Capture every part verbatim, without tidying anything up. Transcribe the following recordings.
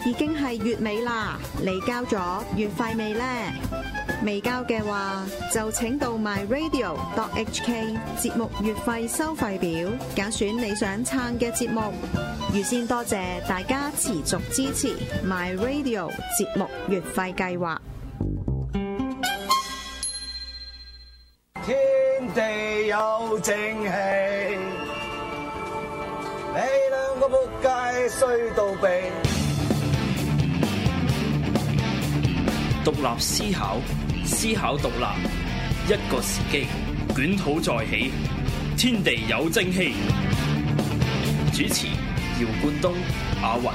已經係月尾啦，你交咗月費未呢？未交嘅話，就請到 my radio dot h k 節目月費收費表，揀選你想撐嘅節目。預先多謝大家持續支持 my radio 節目月費計劃。 天地有正氣，你兩個仆街衰到痹。 獨立思考，思考獨立，一個時機，捲土再起，天地有正氣。主持：姚冠東、阿雲。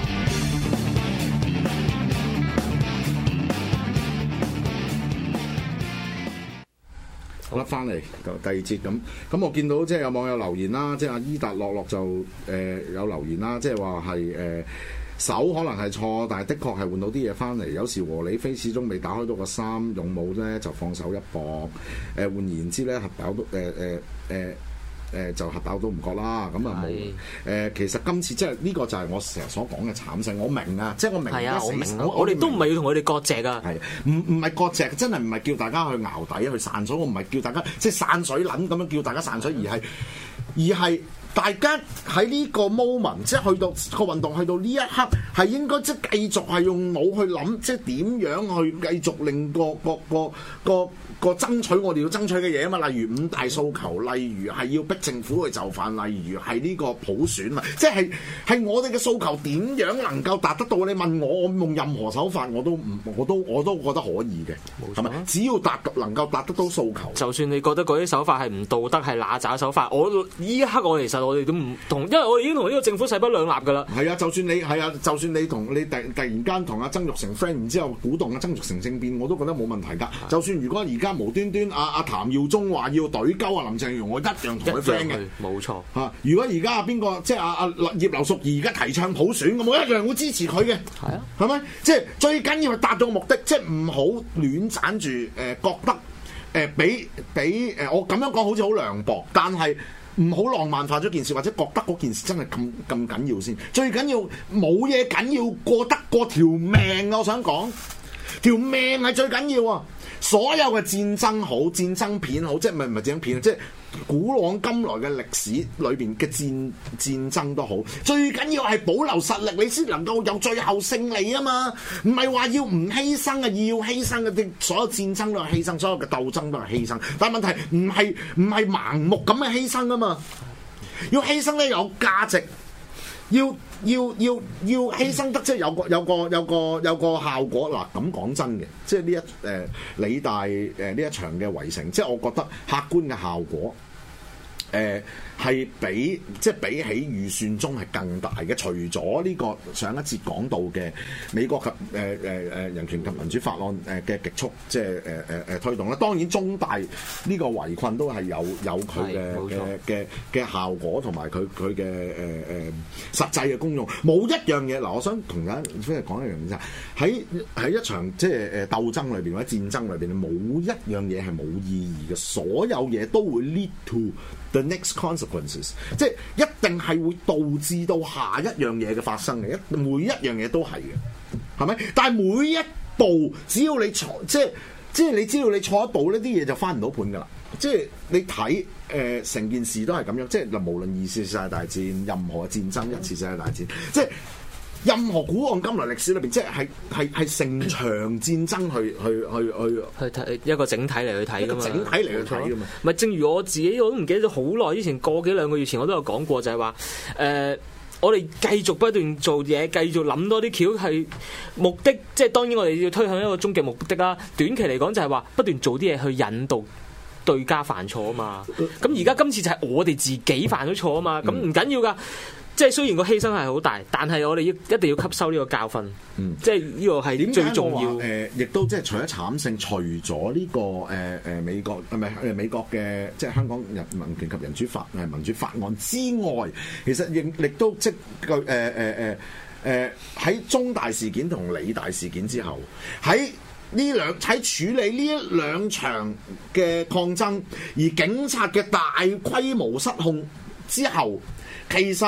好啦，翻嚟第二節咁，咁我見到即係有網友留言啦，即係阿伊達樂樂就誒、呃、有留言啦，即係話係誒手可能係錯，但係的確係換到啲嘢翻嚟。有時和理非始終未打開到個衫，勇武咧就放手一搏。誒、呃、換言之咧，核爆都誒誒誒誒就核爆都唔覺啦。咁啊冇誒，其實今次即係呢個就係我成日所講嘅慘勝。我明啊，即係我明。 係啊，我明。 我我哋都唔係要同佢哋割席啊。 係唔唔係割席？真係唔係叫大家去淆底去散水。我唔係叫大家即係散水撚咁樣叫大家散水，而係而係。大家喺呢個 moment， 即係去到個運動去到呢一刻，係應該即係繼續係用腦去諗，即係點樣去繼續令個個個個個爭取我哋要爭取嘅嘢啊嘛。例如五大訴求，例如係要逼政府去就範，例如係呢個普選啊，即係係我哋嘅訴求點樣能夠達得到？你問我，我用任何手法我都唔，我都我都覺得可以嘅，係咪？只要達能夠達得到訴求， 就算你覺得嗰啲手法係唔道德係揦鮓手法，我呢一刻我其實。我哋都唔同，因為我哋已經同呢個政府勢不兩立㗎啦。 係啊，就算你係啊，就算你同你突突然間同阿曾鈺成 friend， 然之後鼓動阿曾鈺成政變，我都覺得冇問題㗎。就算如果而家無端端阿阿譚耀宗話要懟鳩阿林鄭月娥，我一樣同佢 friend 嘅。 冇錯嚇、 啊。如果而家阿邊個即係阿阿葉劉淑儀而家提倡普選，咁我一樣會支持佢嘅。係啊，係咪？即係最緊要係達到目的，即係唔好亂斬住誒、呃，覺得誒俾俾誒我咁樣講好似好涼薄，但係。唔好浪漫化咗件事，或者覺得嗰件事真係咁咁緊要先。最緊要冇嘢緊要過得過條命啊！我想講條命係最緊要啊！所有嘅戰爭好，戰爭片好，即係唔係唔係戰爭片啊？即係古往今來嘅歷史裏邊嘅戰戰爭都好，最緊要係保留實力，你先能夠有最後勝利啊嘛！唔係話要唔犧牲啊，要犧牲嘅啲所有戰爭都係犧牲，所有嘅鬥爭都係犧牲。但係問題唔係唔係盲目咁嘅犧牲啊嘛，要犧牲咧有價值，要要要要犧牲得即係有個有個有個有個效果嗱。咁講真嘅，即係呢一誒、呃、理大誒呢、呃、一場嘅圍城，即係我覺得客觀嘅效果。誒係、呃、比即係比起預算中係更大嘅，除咗呢個上一節講到嘅美國及誒誒誒人權及民主法案誒嘅極速即係誒誒誒推動啦。當然中大呢個圍困都係有有佢嘅嘅嘅嘅效果同埋佢佢嘅誒誒實際嘅功用。冇一樣嘢嗱，我想同大家即係講一樣嘢就係喺喺一場即係誒鬥爭裏邊或者戰爭裏邊，冇一樣嘢係冇意義嘅，所有嘢都會 lead to the next consequences， 即係一定係會導致到下一樣嘢嘅發生嘅，一每一樣嘢都係嘅，係咪？但係每一步，只要你錯，即係即係你知道你錯一步呢啲嘢就翻唔到盤㗎啦。即係你睇誒成件事都係咁樣，即係嗱，無論二次世界大戰、任何嘅戰爭、一次世界大戰，即係。任何古往今來歷史裏邊，即係係係成場戰爭去去去去去睇一個整體嚟去睇㗎嘛， 整體嚟去睇㗎嘛。 唔係，正如我自己我都唔記得咗好耐之前，個幾兩個月前我都有講過，就係話誒，我哋繼續不斷做嘢，繼續諗多啲橋，係目的，即係當然我哋要推向一個終極目的啦。短期嚟講就係話不斷做啲嘢去引導對家犯錯啊嘛。咁而家今次就係我哋自己犯咗錯啊嘛。咁唔緊要㗎。即係雖然個犧牲係好大，但係我哋要一定要吸收呢個教訓。嗯，即係呢個係最重要。 誒，亦、呃、都即係除咗慘勝，除咗呢、這個誒誒、呃、美國唔係誒美國嘅即係香港人民權及人主法誒民主法案之外，其實亦亦都即係誒誒誒誒喺中大事件同理大事件之後，喺呢兩喺處理呢一兩場嘅抗爭，而警察嘅大規模失控之後，其實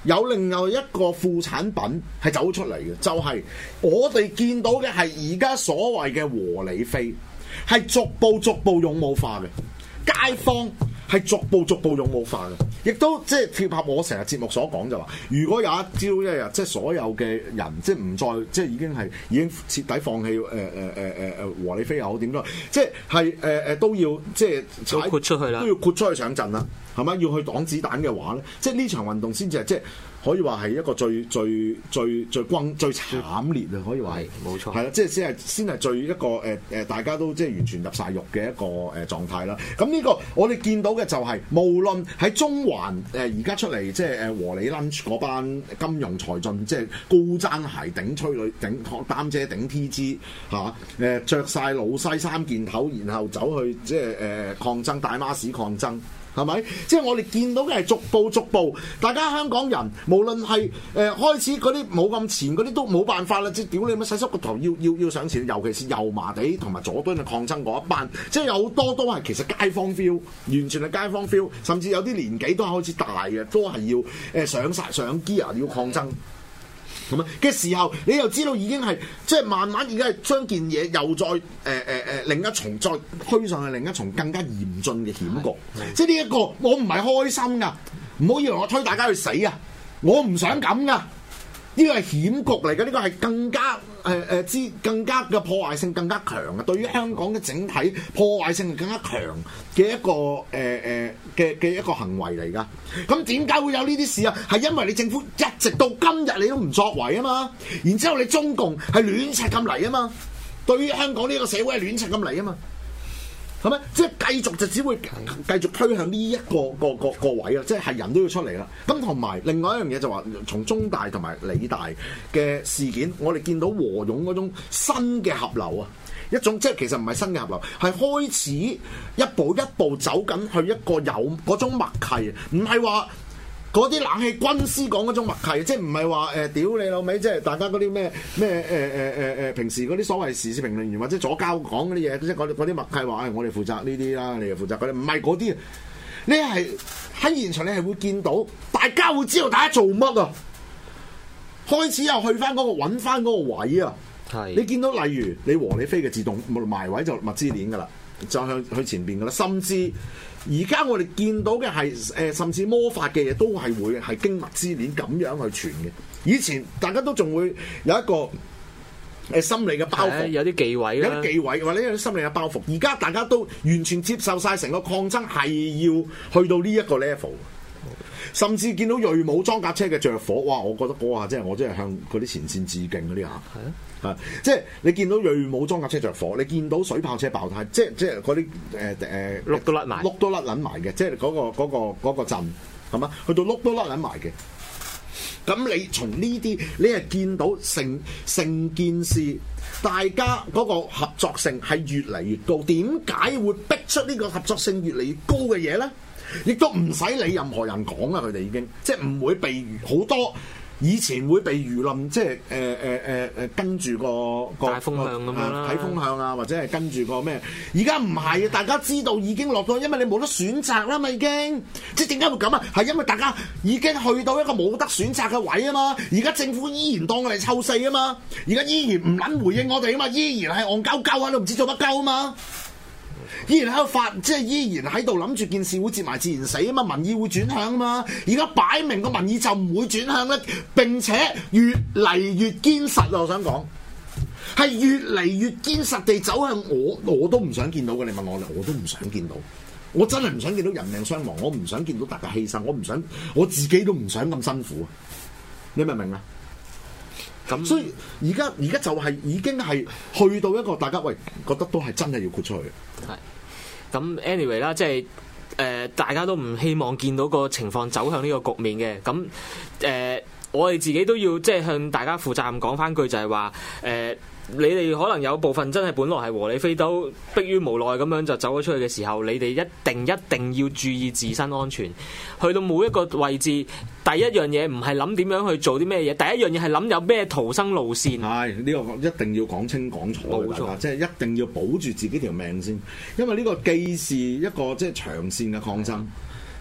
有另外一個副產品係走出嚟嘅，就係、是、我哋見到嘅係而家所謂嘅和理非，係逐步逐步勇武化嘅，街坊係逐步逐步勇武化嘅，亦都即係貼合我成日節目所講就話，如果有一朝一日即係所有嘅人即係唔再即係已經係已經徹底放棄誒誒誒誒誒和理非又好點都，即係係誒誒都要即係都豁出去啦， 都要豁出去上陣啦，係咪？要去擋子彈嘅話咧，即係呢場運動先至係即係。可以話係一個最最最最轟最慘烈啊！可以話係冇錯， 係啦，即係先係先係最一個誒誒、呃，大家都即係完全入晒肉嘅一個誒、呃、狀態啦。咁呢個我哋見到嘅就係、是，無論喺中環誒而家出嚟即係誒和理 lunch 嗰班金融才俊，即係高踭鞋頂吹女頂擔遮頂 T G 嚇誒著曬老西三件頭，然後走去即係誒、呃、抗爭大媽士抗爭。係咪？即係我哋見到嘅係逐步逐步，大家香港人無論係誒、呃、開始嗰啲冇咁前嗰啲都冇辦法啦，即係屌你乜洗濕個頭要要要上前，尤其是油麻地同埋佐敦嘅抗爭嗰一班，即係有好多都係其實街坊 feel，完全係街坊 feel，甚至有啲年紀都係開始大嘅，都係要誒、呃、上晒上 gear 要抗爭。咁啊嘅時候，你又知道已經係即係慢慢而家係將件嘢又再誒誒誒另一重再推上去另一重更加嚴峻嘅險局。即係呢一個我唔係開心噶，唔好以為我推大家去死啊！我唔想咁噶。呢個係險局嚟嘅，呢個係更加誒誒之更加嘅破壞性更加強嘅，對於香港嘅整體破壞性更加強嘅一個誒誒嘅嘅一個行為嚟㗎。咁點解會有呢啲事啊？係因為你政府一直到今日你都唔作為啊嘛，然之後你中共係亂赤咁嚟啊嘛，對於香港呢個社會係亂赤咁嚟啊嘛。係咪？即係繼續就只會繼續推向呢一個個個個位啊！即係人都要出嚟啦。咁同埋另外一樣嘢就話，從中大同埋理大嘅事件，我哋見到和勇嗰種新嘅合流啊，一種即係其實唔係新嘅合流，係開始一步一步走緊去一個有嗰種默契，唔係話嗰啲冷氣軍師講嗰種默契，即係唔係話誒屌你老味，即係大家嗰啲咩咩誒誒誒誒平時嗰啲所謂時事評論員或者左膠講嗰啲嘢，即係嗰啲默契話，誒、哎、我哋負責呢啲啦，你又負責嗰啲，唔係嗰啲。你係喺現場，你係會見到大家會知道大家做乜啊，開始又去翻嗰、嗰個揾翻嗰個位啊。係你見到例如你和理非嘅自動埋位就物資鏈㗎啦，就向去前邊㗎啦，甚至。而家我哋見到嘅係誒，甚至魔法嘅嘢都係會係經脈之鏈咁樣去傳嘅。以前大家都仲會有一個誒、呃、心理嘅包袱， 有啲忌諱啦， 有啲忌諱或者有啲心理嘅包袱。而家大家都完全接受晒成個抗爭係要去到呢一個 level，甚至見到銳武裝甲車嘅着火，哇！我覺得嗰下真係我真係向嗰啲前線致敬嗰啲嚇。係啊。啊！即係你見到銳武裝甲車着火，你見到水炮車爆胎，即係即係嗰啲誒誒碌都甩埋， 碌都甩撚埋嘅，即係嗰、嗰個嗰、嗰個嗰個陣係嘛？去到碌都甩撚埋嘅。咁你從呢啲，你係見到成成件事，大家嗰個合作性係越嚟越高。點解會逼出呢個合作性越嚟越高嘅嘢咧？亦都唔使理任何人講啊！佢哋已經即係唔會被好多。以前會被輿論即係誒誒誒誒跟住個個大風向咁樣啦， 睇風向啊，或者係跟住個咩？而家唔係啊！大家知道已經落到，因為你冇得選擇啦嘛，已經即係點解會咁啊？係因為大家已經去到一個冇得選擇嘅位啊嘛！而家政府依然當我哋臭四啊嘛！而家依然唔撚回應我哋啊嘛！依然係戇鳩鳩喺度唔知做乜鳩啊嘛！依然喺度發，即係依然喺度諗住件事會接埋自然死啊嘛，民意會轉向啊嘛，而家擺明個民意就唔會轉向咧，並且越嚟越堅實啊！我想講係越嚟越堅實地走向我，我都唔想見到嘅。你問我，我都唔想見到，我真係唔想見到人命傷亡，我唔想見到大家犧牲，我唔想，我自己都唔想咁辛苦，你明唔明啊？咁所以而家而家就係已經係去到一個大家喂覺得都係真係要豁出去。 係咁 anyway 啦，即係誒大家都唔希望見到個情況走向呢個局面嘅。咁誒、呃、我哋自己都要即係向大家負責任講翻句，就係話誒你哋可能有部分真係本來係和理非都迫於無奈咁樣就走咗出去嘅時候，你哋一定一定要注意自身安全。去到每一個位置，第一樣嘢唔係諗點樣去做啲咩嘢，第一樣嘢係諗有咩逃生路線。係呢、呢個一定要講清講楚，冇錯，即係一定要保住自己條命先，因為呢個既是一個即係長線嘅抗爭，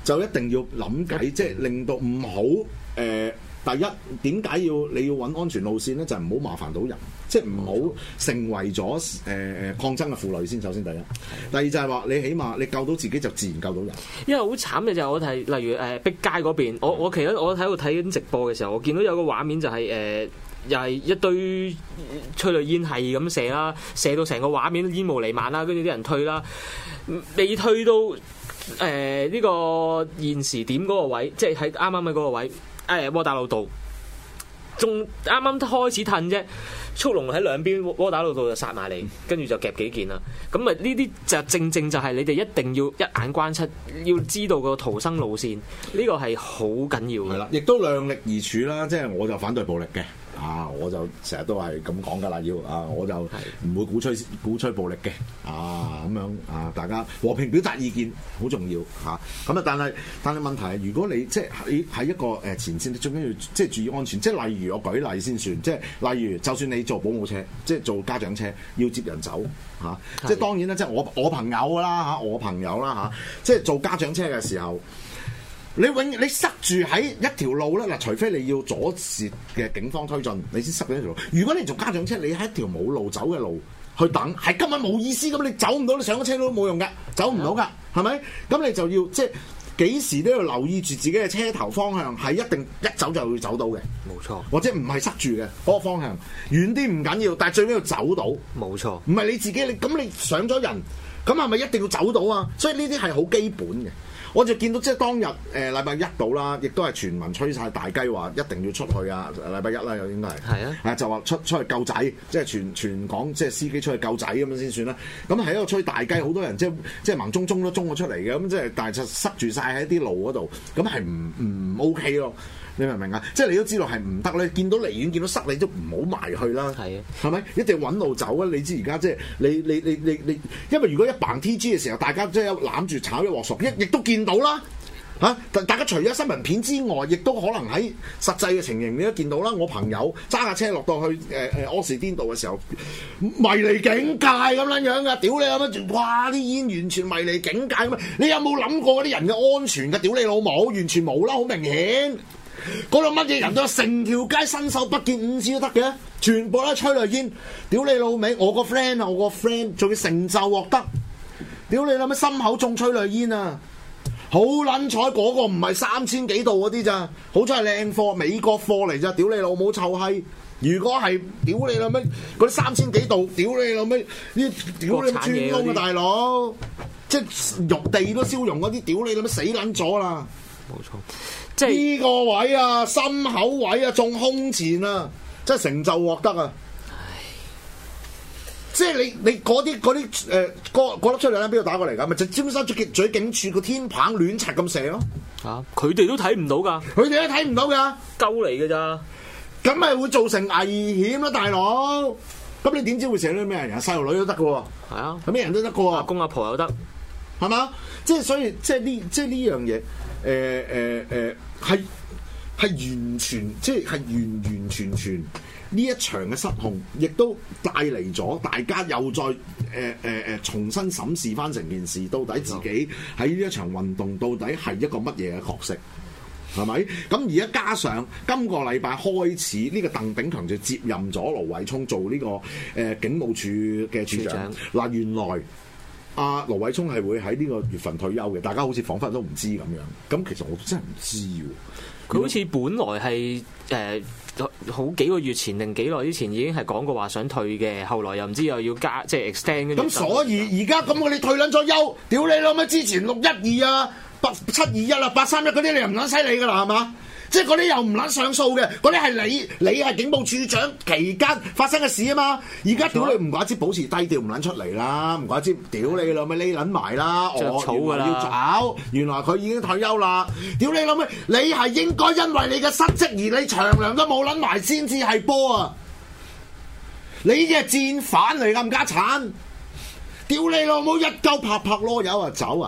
就一定要諗計，即係令到唔好誒。第一點解要你要揾安全路線咧？就係唔好麻煩到人，即係唔好成為咗誒誒抗爭嘅負累先。首先第一，第二就係話你起碼你救到自己就自然救到人。 因為好慘嘅就係我睇，例如誒、呃、碧街嗰邊，我我其實我喺度睇緊直播嘅時候，我見到有個畫面就係、是、誒、呃、又係一堆催淚煙係咁射啦，射到成個畫面煙霧彌漫啦，跟住啲人退啦，未退到誒呢、呃這個現時點嗰個位，即係喺啱啱喺嗰個位。誒窩打老道，仲啱啱開始褪啫，速龍喺兩邊窩打老道就殺埋嚟，跟住就夾幾件啦。咁啊呢啲就正正就係你哋一定要一眼關七，要知道個逃生路線，呢個係好緊要嘅。 係啦，亦都量力而處啦。即係我就反對暴力嘅。啊！我就成日都係咁講㗎啦，要啊，我就唔會鼓吹鼓吹暴力嘅啊，咁樣啊，大家和平表達意見好重要嚇。咁啊，但係但係問題係，如果你即係喺喺一個誒前線，你最緊要即係注意安全。即係例如我舉例先算，即係例如就算你做保姆車，即係做家長車要接人走嚇、啊，即係當然啦，即係我我朋友啦嚇，我朋友啦嚇、啊，即係做家長車嘅時候。你永你塞住喺一條路咧嗱，除非你要阻截嘅警方推進，你先塞咗一條路。如果你做家長車，你喺一條冇路走嘅路去等，係根本冇意思咁，你走唔到，你上咗車都冇用㗎，走唔到㗎，係咪？咁你就要即係幾時都要留意住自己嘅車頭方向，係一定一走就會走到嘅，冇錯。或者唔係塞住嘅嗰個方向，遠啲唔緊要，但係最緊要走到，冇錯。唔係你自己，你咁你上咗人，咁係咪一定要走到啊？所以呢啲係好基本嘅。我就見到即係當日誒禮拜一到啦，亦都係全民吹晒大雞話一定要出去啊！禮拜一啦，又應該係係啊，係就話出出去救仔，即係全全港即係司機出去救仔咁樣先算啦。咁係一個吹大雞，好多人即係即係盲中中都中咗出嚟嘅，咁即係但係就塞住晒喺啲路嗰度，咁係唔唔 OK 咯。你明唔明啊？即係你都知道係唔得咧，見到離遠見到塞你都唔好埋去啦。係啊，係咪一定揾路走啊？你知而家即係你你你你你，因為如果一扮 T G 嘅時候，大家即係攬住炒一鑊熟，一亦都見到啦嚇、啊。大家除咗新聞片之外，亦都可能喺實際嘅情形你都見到啦。我朋友揸架車落到去誒誒柯士甸道嘅時候，迷離境界咁樣樣噶，屌你有乜？哇！啲煙完全迷離境界咁啊！你有冇諗過嗰啲人嘅安全㗎？屌你老母，完全冇啦，好明顯。嗰度乜嘢人都成條街伸手不見五指都得嘅，全部都吹淚煙。屌你老味，我個 friend 啊，我個 friend 仲要成就獲得。屌你老味，心口中吹淚煙啊！好撚彩嗰個唔係三千幾度嗰啲咋，好彩係靚貨，美國貨嚟咋。屌你老母臭閪！如果係屌你老味嗰啲三千幾度，屌你老味呢？屌你穿窿啊大佬！即係肉地都燒融嗰啲，屌你老味死撚咗啦！冇錯。即係呢個位啊，心口位啊，中胸前啊，真係成就獲得啊！唉，即係你你嗰啲嗰啲誒嗰嗰粒出嚟咧，邊度打過嚟㗎？咪就尖沙咀咀警署個天棚亂拆咁射咯！嚇，佢哋都睇唔到㗎，佢哋都睇唔到㗎，鳩嚟㗎咋？咁咪會造成危險啦，大佬！咁你點知會射到咩人啊？細路女都得㗎喎，係啊，係咩人都得㗎喎，阿公阿婆又得，係嘛？即係所以即係呢即係呢樣嘢。誒誒誒係係完全即係係完完全全呢一場嘅失控，亦都帶嚟咗大家又再誒誒誒重新審視翻成件事，到底自己喺呢一場運動到底係一個乜嘢嘅角色，係咪？咁而家加上今個禮拜開始，呢、呢個鄧炳強就接任咗盧偉聰做呢、呢個誒、呃、警務處嘅處長。嗱，原來。阿盧偉聰係會喺呢個月份退休嘅，大家好似彷彿都唔知咁樣。咁其實我真係唔知喎。佢好似本來係誒、呃、好幾個月前定幾耐之前已經係講過話想退嘅，後來又唔知又要加即係 extend。咁所以而家咁我哋退撚咗休，屌你老味！之前六一二啊、八七二一啊、八三一嗰啲你又唔撚犀利㗎啦，係嘛？即係嗰啲又唔撚上訴嘅，嗰啲係你你係警務處長期間發生嘅事啊嘛！而家屌你唔怪之保持低調唔撚出嚟啦，唔怪之屌你老味匿撚埋啦，我草㗎啦要找，原來佢已經退休啦！屌你老味，你係應該因為你嘅失職而你長糧都冇撚埋先至係波啊！你啲係戰犯嚟㗎，冚家鏟！屌你老母一鳩拍拍囉柚啊走啊！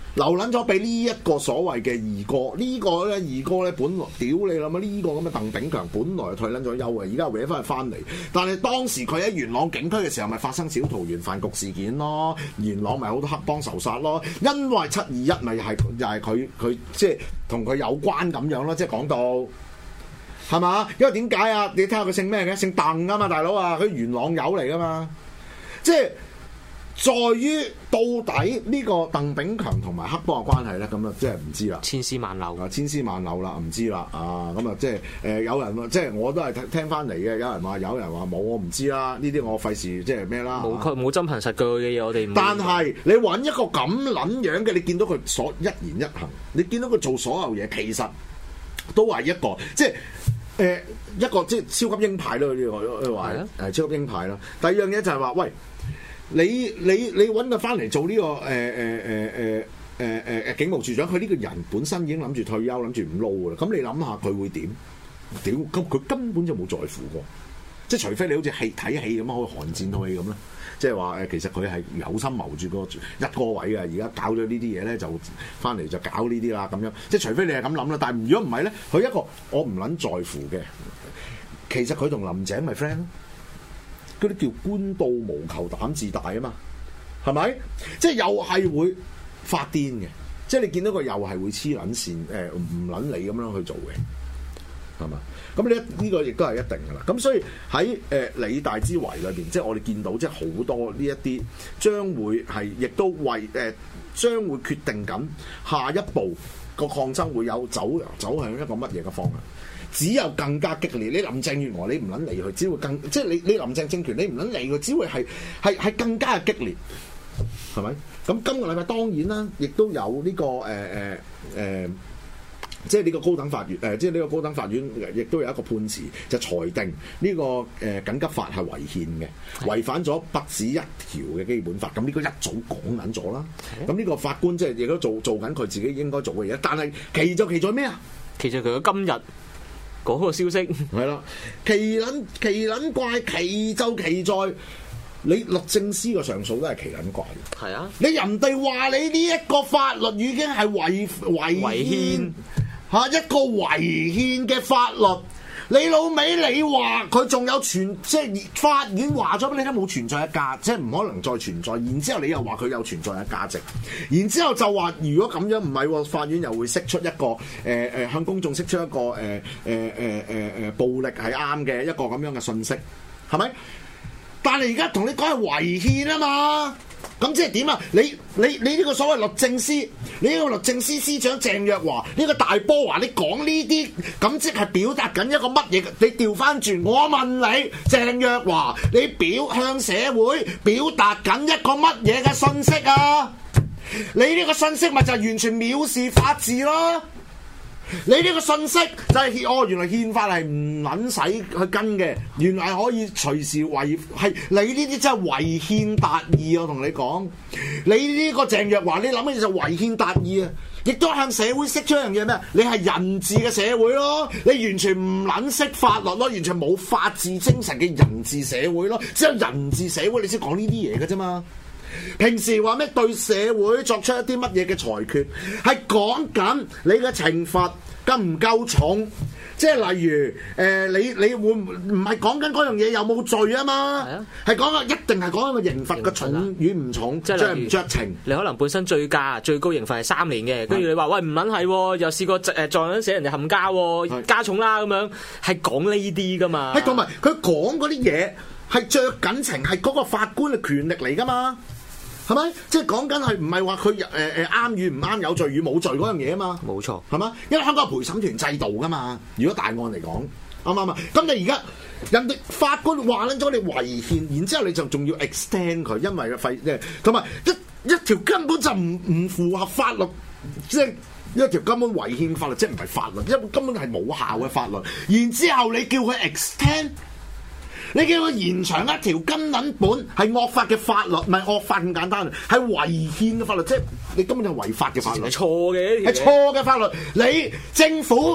留撚咗俾呢一個所謂嘅二哥，呢、這個咧二哥咧本來屌你諗啊！呢、這個咁嘅鄧炳強本來退撚咗休嘅，而家搲翻去翻嚟。但係當時佢喺元朗警區嘅時候，咪發生小桃園飯局事件咯，元朗咪好多黑幫仇殺咯。因為七二一咪係又係佢佢即係同佢有關咁樣咯，即係講到係嘛？因為點解啊？你睇下佢姓咩嘅？姓鄧啊嘛，大佬啊，佢元朗友嚟噶嘛，即係。在於到底呢個鄧炳強同埋黑幫嘅關係咧，咁啊，即係唔知啦， 千絲萬縷啊，千絲萬縷啦，唔知啦，啊，咁啊，即係誒有人即係我都係聽翻嚟嘅，有人話有人話冇，我唔知啦，呢啲我費事即係咩啦， 冇冇真憑實據嘅嘢，我哋。 但係你揾一個咁撚樣嘅，你見到佢所一言一行，你見到佢做所有嘢，其實都係一個即係誒、呃、一個即係超級鷹派咯，呢個話係超級鷹派啦。第二樣嘢就係話，喂。你你你揾佢翻嚟做呢、這個誒誒誒誒誒誒誒警務處長，佢呢個人本身已經諗住退休，諗住唔撈噶啦。咁你諗下佢會點？屌，咁佢根本就冇在乎過，即係除非你好似戲睇戲咁啊，好似寒戰套戲咁啦。即係話誒，其實佢係有心謀住個一個位嘅，而家搞咗呢啲嘢咧，就翻嚟就搞呢啲啦咁樣。即係除非你係咁諗啦，但係如果唔係咧，佢一個我唔撚在乎嘅，其實佢同林鄭咪 friend 咯。嗰啲叫官到無求膽自大啊嘛，係咪？即係又係會發癲嘅，即係你見到佢又係會黐撚線，誒唔撚理咁樣去做嘅，係嘛？咁呢呢個亦都係一定㗎啦。咁所以喺誒、呃、理大之圍裏邊，即係我哋見到即係好多呢一啲將會係亦都為誒、呃、將會決定緊下一步個抗爭會有走走向一個乜嘢嘅方向。只有更加激烈，你林鄭月娥你唔撚理佢，只會更即係你你林鄭政權你唔撚理佢，只會係係係更加嘅激烈，係咪？咁今個禮拜當然啦，亦都有呢、這個誒誒誒，即係呢個高等法院誒、呃，即係呢個高等法院亦都有一個判詞，就裁定呢、這個誒、呃、緊急法係違憲嘅，違反咗不止一條嘅基本法。咁呢個一早講緊咗啦。咁呢個法官即係亦都做做緊佢自己應該做嘅嘢，但係奇就奇在咩啊？ 其實佢嘅今日。嗰個消息係啦，奇撚奇撚怪，奇就奇在你律政司嘅上訴都係奇撚怪嘅。係啊，你人哋話你呢一個法律已經係違違憲嚇一個違憲嘅法律，你老味你話佢仲有存，即係法院話咗俾你聽冇存在嘅價，即係唔可能再存在。然之後你又話佢有存在嘅價值，然之後就話如果咁樣唔係喎，法院又會釋出一個誒誒、呃、向公眾釋出一個誒誒誒誒誒暴力係啱嘅一個咁樣嘅信息，係咪？但係而家同你講係違憲啊嘛。咁即係點啊？你你你呢個所謂律政司，你呢個律政司司長鄭若驊，呢個大波華，你講呢啲咁即係表達緊一個乜嘢？你調翻轉，我問你，鄭若驊，你表向社會表達緊一個乜嘢嘅信息啊？你呢個信息咪就係完全藐視法治咯？你呢個信息就係、是、哦，原來憲法係唔撚使去跟嘅，原來可以隨時違係你呢啲真係違憲達義。我同你講，你呢個鄭若驊，你諗嘅就違憲達義啊！亦都向社會釋出一樣嘢咩？你係人治嘅社會咯，你完全唔撚識法律咯，完全冇法治精神嘅人治社會咯，只有人治社會你先講呢啲嘢嘅啫嘛。平時話咩對社會作出一啲乜嘢嘅裁決，係講緊你嘅懲罰夠唔夠重，即係例如誒、呃，你你會唔係講緊嗰樣嘢有冇罪啊嘛？係講緊一定係講緊個刑罰嘅重與唔重，即係酌唔酌情。 你可能本身最加最高刑罰係三年嘅，跟住你話喂唔撚係，又試過誒撞緊死人哋冚家，加重啦咁樣，係講呢啲噶嘛？ 係同埋佢講嗰啲嘢係酌緊情，係嗰個法官嘅權力嚟噶嘛？係咪？即係講緊係唔係話佢誒誒啱與唔啱，有罪與冇罪嗰樣嘢啊嘛？冇錯，係嘛？因為香港有陪審團制度噶嘛。如果大案嚟講，啱唔啱啊？咁你而家人哋法官話撚咗你違憲，然之後你就仲要 extend 佢，因為個廢即係同埋一一條根本就唔唔符合法律，即係一條根本違憲法律，即係唔係法律，因為根本係冇效嘅法律。然之後你叫佢 extend。你叫佢延長一條根撚本係惡法嘅法律，唔係惡法咁簡單，係違憲嘅法律，即係你根本就係違法嘅法律，係錯嘅，係錯嘅法律。你政府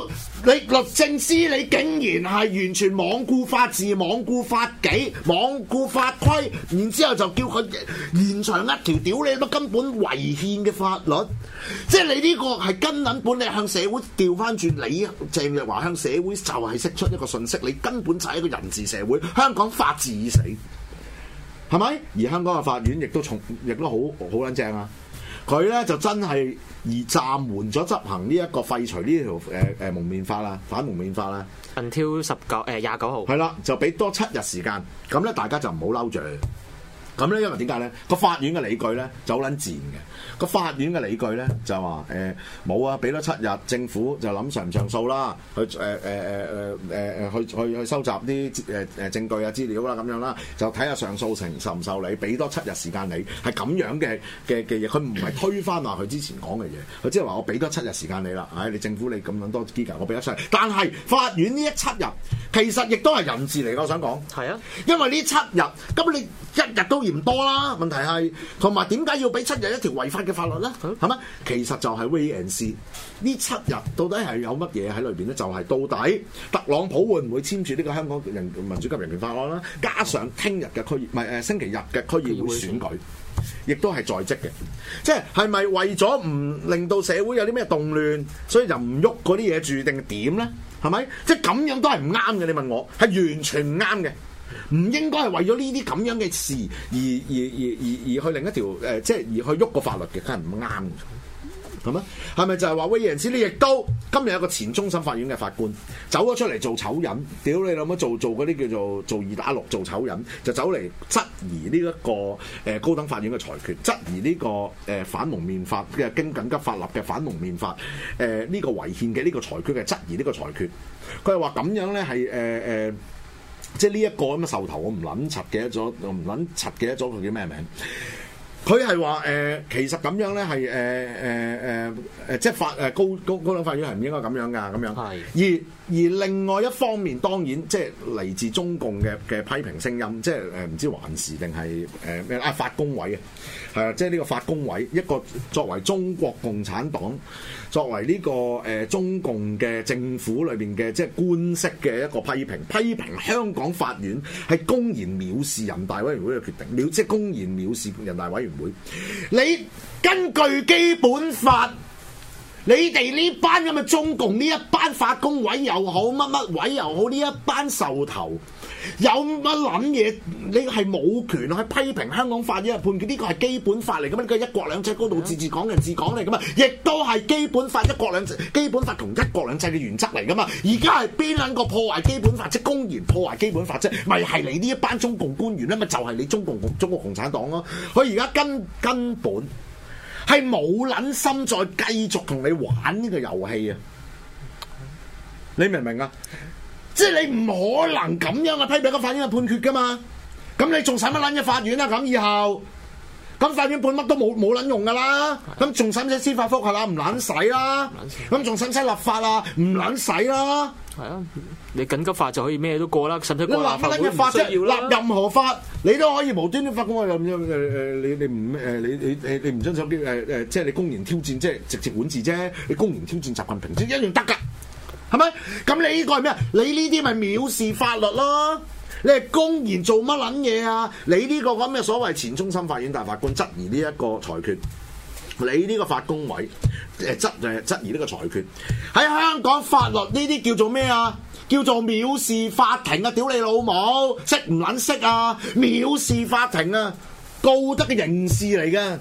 你律政司你竟然係完全罔顧法治、罔顧法紀、罔顧法規，然之後就叫佢延長一條屌你乜根本違憲嘅法律，即係你呢個係根撚本你向社會調翻轉，你鄭若驊向社會就係釋出一個訊息，你根本就係一個人治社會，香港法治已死，係咪？而香港嘅法院亦都從亦都好好撚正啊！佢咧就真係而暫緩咗執行呢一個廢除呢條誒誒蒙面法啦，反蒙面法啦。 Until 十九誒廿九號。 係啦，就俾多七日時間，咁咧大家就唔好嬲住。咁咧因為點解咧？個法院嘅理據咧就好撚賤嘅。個法院嘅理據咧就話誒冇啊，俾多七日，政府就諗上唔上訴啦，去誒誒誒誒誒誒去去去收集啲誒誒證據啊資料啦咁樣啦，就睇下上訴成受唔受理，俾多七日時間你，係咁樣嘅嘅嘅嘢，佢唔係推翻話佢之前講嘅嘢，佢即係話我俾多七日時間你啦，唉、哎、你政府你咁樣多機構，我俾得出嚟，但係法院呢一七日其實亦都係人治嚟，我想講係啊，因為呢七日咁你一日都嫌多啦，問題係同埋點解要俾七日一條違法嘅法律咧？係咪？其實就係 wait and see 呢七日到底係有乜嘢喺裏邊咧？就係、是、到底特朗普會唔會簽署呢個香港人民主及人權法案啦？加上聽日嘅區唔係誒星期日嘅區議會選舉，亦都係在職嘅。即係係咪為咗唔令到社會有啲咩動亂，所以就唔喐嗰啲嘢住定點咧？係咪？即係咁樣都係唔啱嘅。你問我係完全唔啱嘅。唔應該係為咗呢啲咁樣嘅事而而而而而去另一條誒、呃，即係而去喐個法律嘅，梗係唔啱嘅，係咪？係咪就係話威廉斯呢？亦都今日有個前終審法院嘅法官走咗出嚟做醜人，屌你老母做做嗰啲叫做做二打六做醜人，就走嚟質疑呢、這、一個誒、呃、高等法院嘅裁決，質疑呢、這個誒、呃、反蒙面法嘅經緊急法立嘅反蒙面法誒呢、呃這個違憲嘅呢個裁決嘅質疑呢個裁決，佢係話咁樣咧係誒誒。呃即係呢一個咁嘅獸頭，我唔撚柒記得咗，我唔撚柒記得咗佢叫咩名？佢係話誒，其實咁樣咧係誒誒誒誒，即係法誒高高高等法院係唔應該咁樣㗎，咁樣。係。而而另外一方面，當然即係嚟自中共嘅嘅批評聲音，即係誒唔知還是定係誒咩啊法工委啊，係啊，即係呢個法工委一個作為中國共產黨。作為呢、這個誒、呃、中共嘅政府裏邊嘅即係官式嘅一個批評，批評香港法院係公然藐視人大委員會嘅決定，藐即係公然藐視人大委員會。你根據基本法，你哋呢班咁嘅中共呢一班法工委又好，乜乜委又好，呢一班獸頭。有乜諗嘢？你係冇權去批評香港法院嘅判決，呢個係基本法嚟噶嘛？呢個一國兩制、高度自治、港人治港嚟噶嘛？亦都係基本法、一國兩制、基本法同一國兩制嘅原則嚟噶嘛？而家係邊撚個破壞基本法，即係公然破壞基本法啫？咪係你呢一班中共官員咧？咪就係、是、你中共中國共產黨咯？佢而家根根本係冇撚心再繼續同你玩呢個遊戲啊！你明唔明啊？即係你唔可能咁樣嘅批評個法院嘅判決噶嘛？咁你仲使乜撚嘅法院啊？咁以後咁法院判乜都冇冇撚用噶啦？咁仲使唔使司法覆核啊？唔撚使啦！咁仲使唔使立法啊？唔撚使啦！係啊， 你緊急法就可以咩都過啦，使唔使過立法會？ 你立乜撚嘅法啫？立任何法你都可以無端端法官咁樣誒誒，你你唔誒你你你你唔遵守啲誒誒，即係你公然挑戰，即係直接管治啫。你公然挑戰習近平，即一樣得㗎。係咪？咁你呢個係咩啊？你呢啲咪藐視法律咯？你係公然做乜撚嘢啊？你呢個咁嘅所謂前終審法院大法官質疑呢一個裁決，你呢個法工委誒質誒質疑呢個裁決，喺香港法律呢啲叫做咩啊？叫做藐視法庭啊！屌你老母，識唔撚識啊？藐視法庭啊，告得嘅刑事嚟嘅，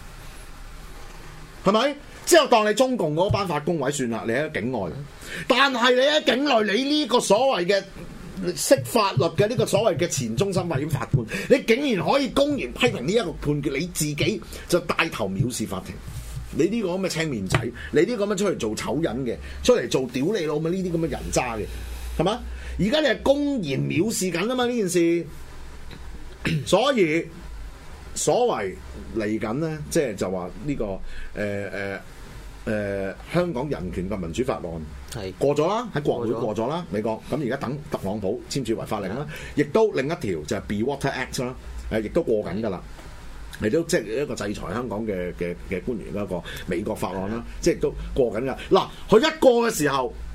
係咪？之後當你中共嗰班法工委算啦，你喺境外，但係你喺境內，你呢個所謂嘅識法律嘅呢個所謂嘅前終審法院法官，你竟然可以公然批評呢一個判決，你自己就帶頭藐視法庭。你呢個咁嘅青面仔，你呢個咁樣出嚟做醜人嘅，出嚟做屌你老母呢啲咁嘅人渣嘅，係嘛？而家你係公然藐視緊啊嘛呢件事，所以所謂嚟緊咧，即係就話呢、這個誒誒。呃呃誒、呃、香港人權及民主法案係過咗啦，喺國會過咗啦，美國咁而家等特朗普簽署為法令啦，亦都另一條就係 Be Water Act 啦，誒亦都過緊㗎啦，亦都即係一個制裁香港嘅嘅嘅官員嘅一個美國法案啦，即係都過緊㗎。嗱，佢一過嘅時候，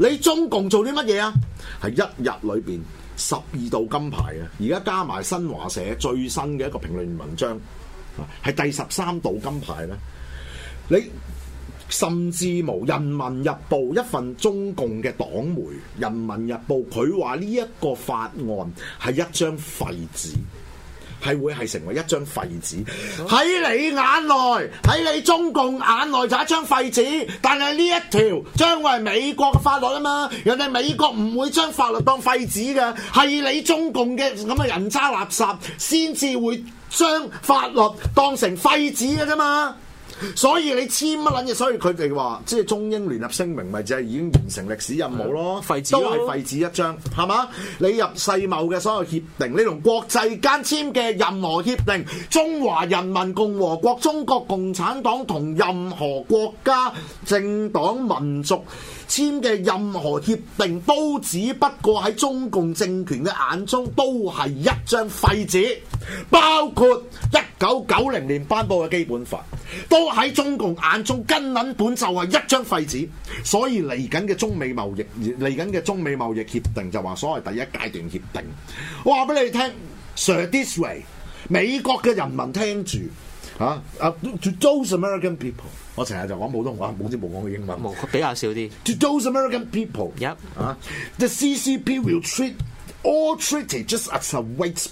你中共做啲乜嘢啊？係一日裏邊十二道金牌啊！而家加埋新華社最新嘅一個評論員文章，係第十三道金牌咧。你甚至無《人民日報》一份中共嘅黨媒《人民日報》，佢話呢一個法案係一張廢紙。係會係成為一張廢紙，喺你眼內，喺你中共眼內就係一張廢紙，但係呢一條將會係美國嘅法律啊嘛，人哋美國唔會將法律當廢紙嘅，係你中共嘅咁嘅人渣垃圾先至會將法律當成廢紙嘅啫嘛。所以你簽乜撚嘢？所以佢哋話，即係中英聯合聲明，咪就係已經完成歷史任務咯，廢紙都係廢紙一張，係嘛？你入世貿嘅所有協定，你同國際間簽嘅任何協定，中華人民共和國、中國共產黨同任何國家、政黨、民族簽嘅任何協定，都只不過喺中共政權嘅眼中都係一張廢紙，包括一九九零年頒布嘅基本法，都喺中共眼中根本本就係一張廢紙。所以嚟緊嘅中美貿易，嚟緊嘅中美貿易協定就話所謂第一階段協定。我話俾你聽 ，Sir this way， 美國嘅人民聽住嚇啊 ，To those American people， 我成日就講普通話，好似冇講過英文， 冇比較少啲。 To those American people， Yep. 啊 ，the C C P will treat all treaty just as a waste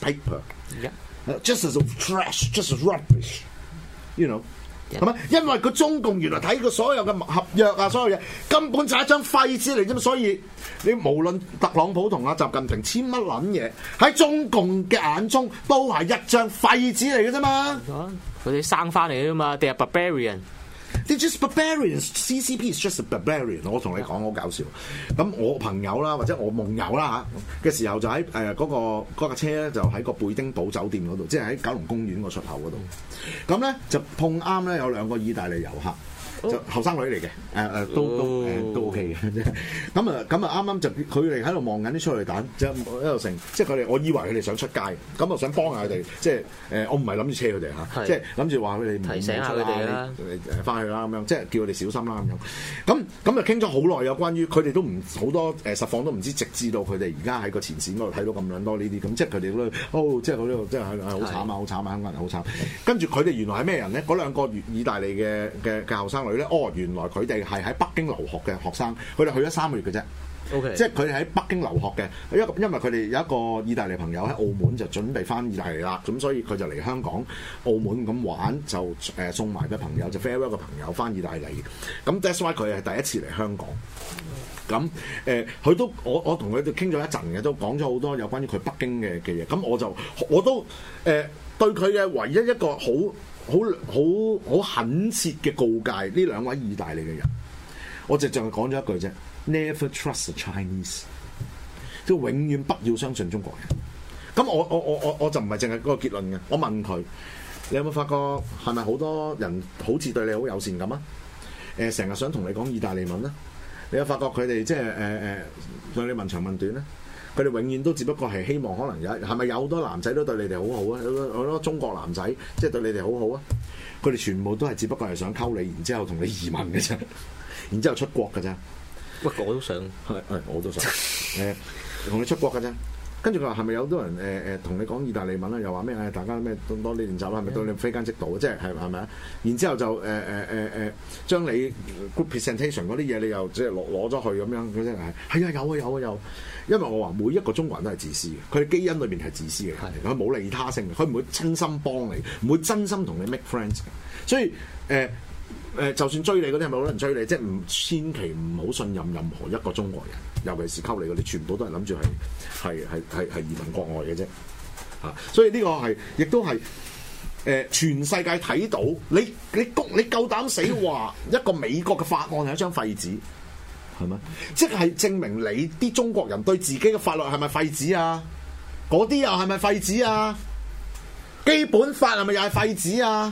paper。Just as trash, just as rubbish, you know， 係咪？因為佢中共原來睇佢所有嘅合約啊，所有嘢根本就係一張廢紙嚟啫嘛。所以你無論特朗普同阿習近平簽乜撚嘢，喺中共嘅眼中都係一張廢紙嚟嘅啫嘛。 佢哋生翻嚟嘅嘛 ，they are barbarian。They're just barbarians. C C P is just a barbarian. 我同你講好搞笑。咁我朋友啦，或者我夢友啦嚇嘅時候就喺誒嗰個嗰架車咧，就喺個貝丁堡酒店嗰度，即係喺九龍公園個出口嗰度。咁咧就碰啱咧有兩個意大利遊客。就後生女嚟嘅，誒、呃、誒都都誒、呃、都 OK 嘅，咁啊咁啊啱啱就佢哋喺度望緊啲催淚彈，就喺度成，即係佢哋，我以為佢哋想出街，咁啊想幫下佢哋，即係誒、呃、我唔係諗住車佢哋嚇，即係諗住話佢哋提醒下佢哋啦， 誒翻去啦咁樣，即係叫佢哋小心啦咁樣。咁咁就傾咗好耐，有關於佢哋都唔好多誒實況都唔知，直至到佢哋而家喺個前線嗰度睇到咁撚多呢啲，咁即係佢哋都哦，即係嗰度即係係好慘啊，好慘啊，香港人好慘。跟住佢哋原來係咩人咧？嗰兩個意大利嘅嘅嘅後生女咧，哦，原來佢哋係喺北京留學嘅學生，佢哋去咗三個月嘅啫。 Okay. 即係佢哋喺北京留學嘅，因因為佢哋有一個意大利朋友喺澳門就準備翻意大利啦，咁所以佢就嚟香港、澳門咁玩，就誒、呃、送埋個朋友，就 farewell 個朋友翻意大利。咁 that's why 佢係第一次嚟香港。咁誒，佢、呃、都我我同佢哋傾咗一陣嘅，都講咗好多有關於佢北京嘅嘅嘢。咁我就我都誒、呃、對佢嘅唯一一個好好好好懇切嘅告誡，呢兩位意大利嘅人，我就淨係講咗一句啫。Never trust the Chinese， 即係永遠不要相信中國人。咁我我我我我就唔係淨係嗰個結論嘅。我問佢：你有冇發覺係咪好多人好似對你好友善咁啊？誒、呃，成日想同你講意大利文啊？你有發覺佢哋即係誒誒對你問長問短咧？佢哋永遠都只不過係希望可能有係咪有好多男仔都對你哋好好啊？有好多中國男仔即係對你哋好好啊？佢哋全部都係只不過係想溝你，然之後同你移民嘅啫，然之後出國嘅啫。 喂，我都想， 係係，我都想，誒，同你出國嘅啫。跟住佢話係咪有好多人誒誒同你講意大利文啦？又話咩誒？大家咩多多啲練習啦？係咪對你非奸即盜？即係係係咪啊？然之後就誒誒誒誒，將你 good presentation 嗰啲嘢，你又即係攞攞咗去咁樣，佢真係係啊，有啊有啊有。因為我話每一個中國人都係自私嘅，佢嘅基因裏邊係自私嘅，佢冇利他性嘅，佢唔會真心幫你，唔會真心同你 make friends 嘅。所以誒。呃誒、呃，就算追你嗰啲係咪好多人追你？即係唔千祈唔好信任任何一個中國人，尤其是溝你嗰啲，全部都係諗住係係係係係移民國外嘅啫。啊，所以呢個係亦都係誒、呃，全世界睇到你你谷你夠膽死話一個美國嘅法案係一張廢紙，係咪？即係證明你啲中國人對自己嘅法律係咪廢紙啊？嗰啲又係咪廢紙啊？基本法係咪又係廢紙啊？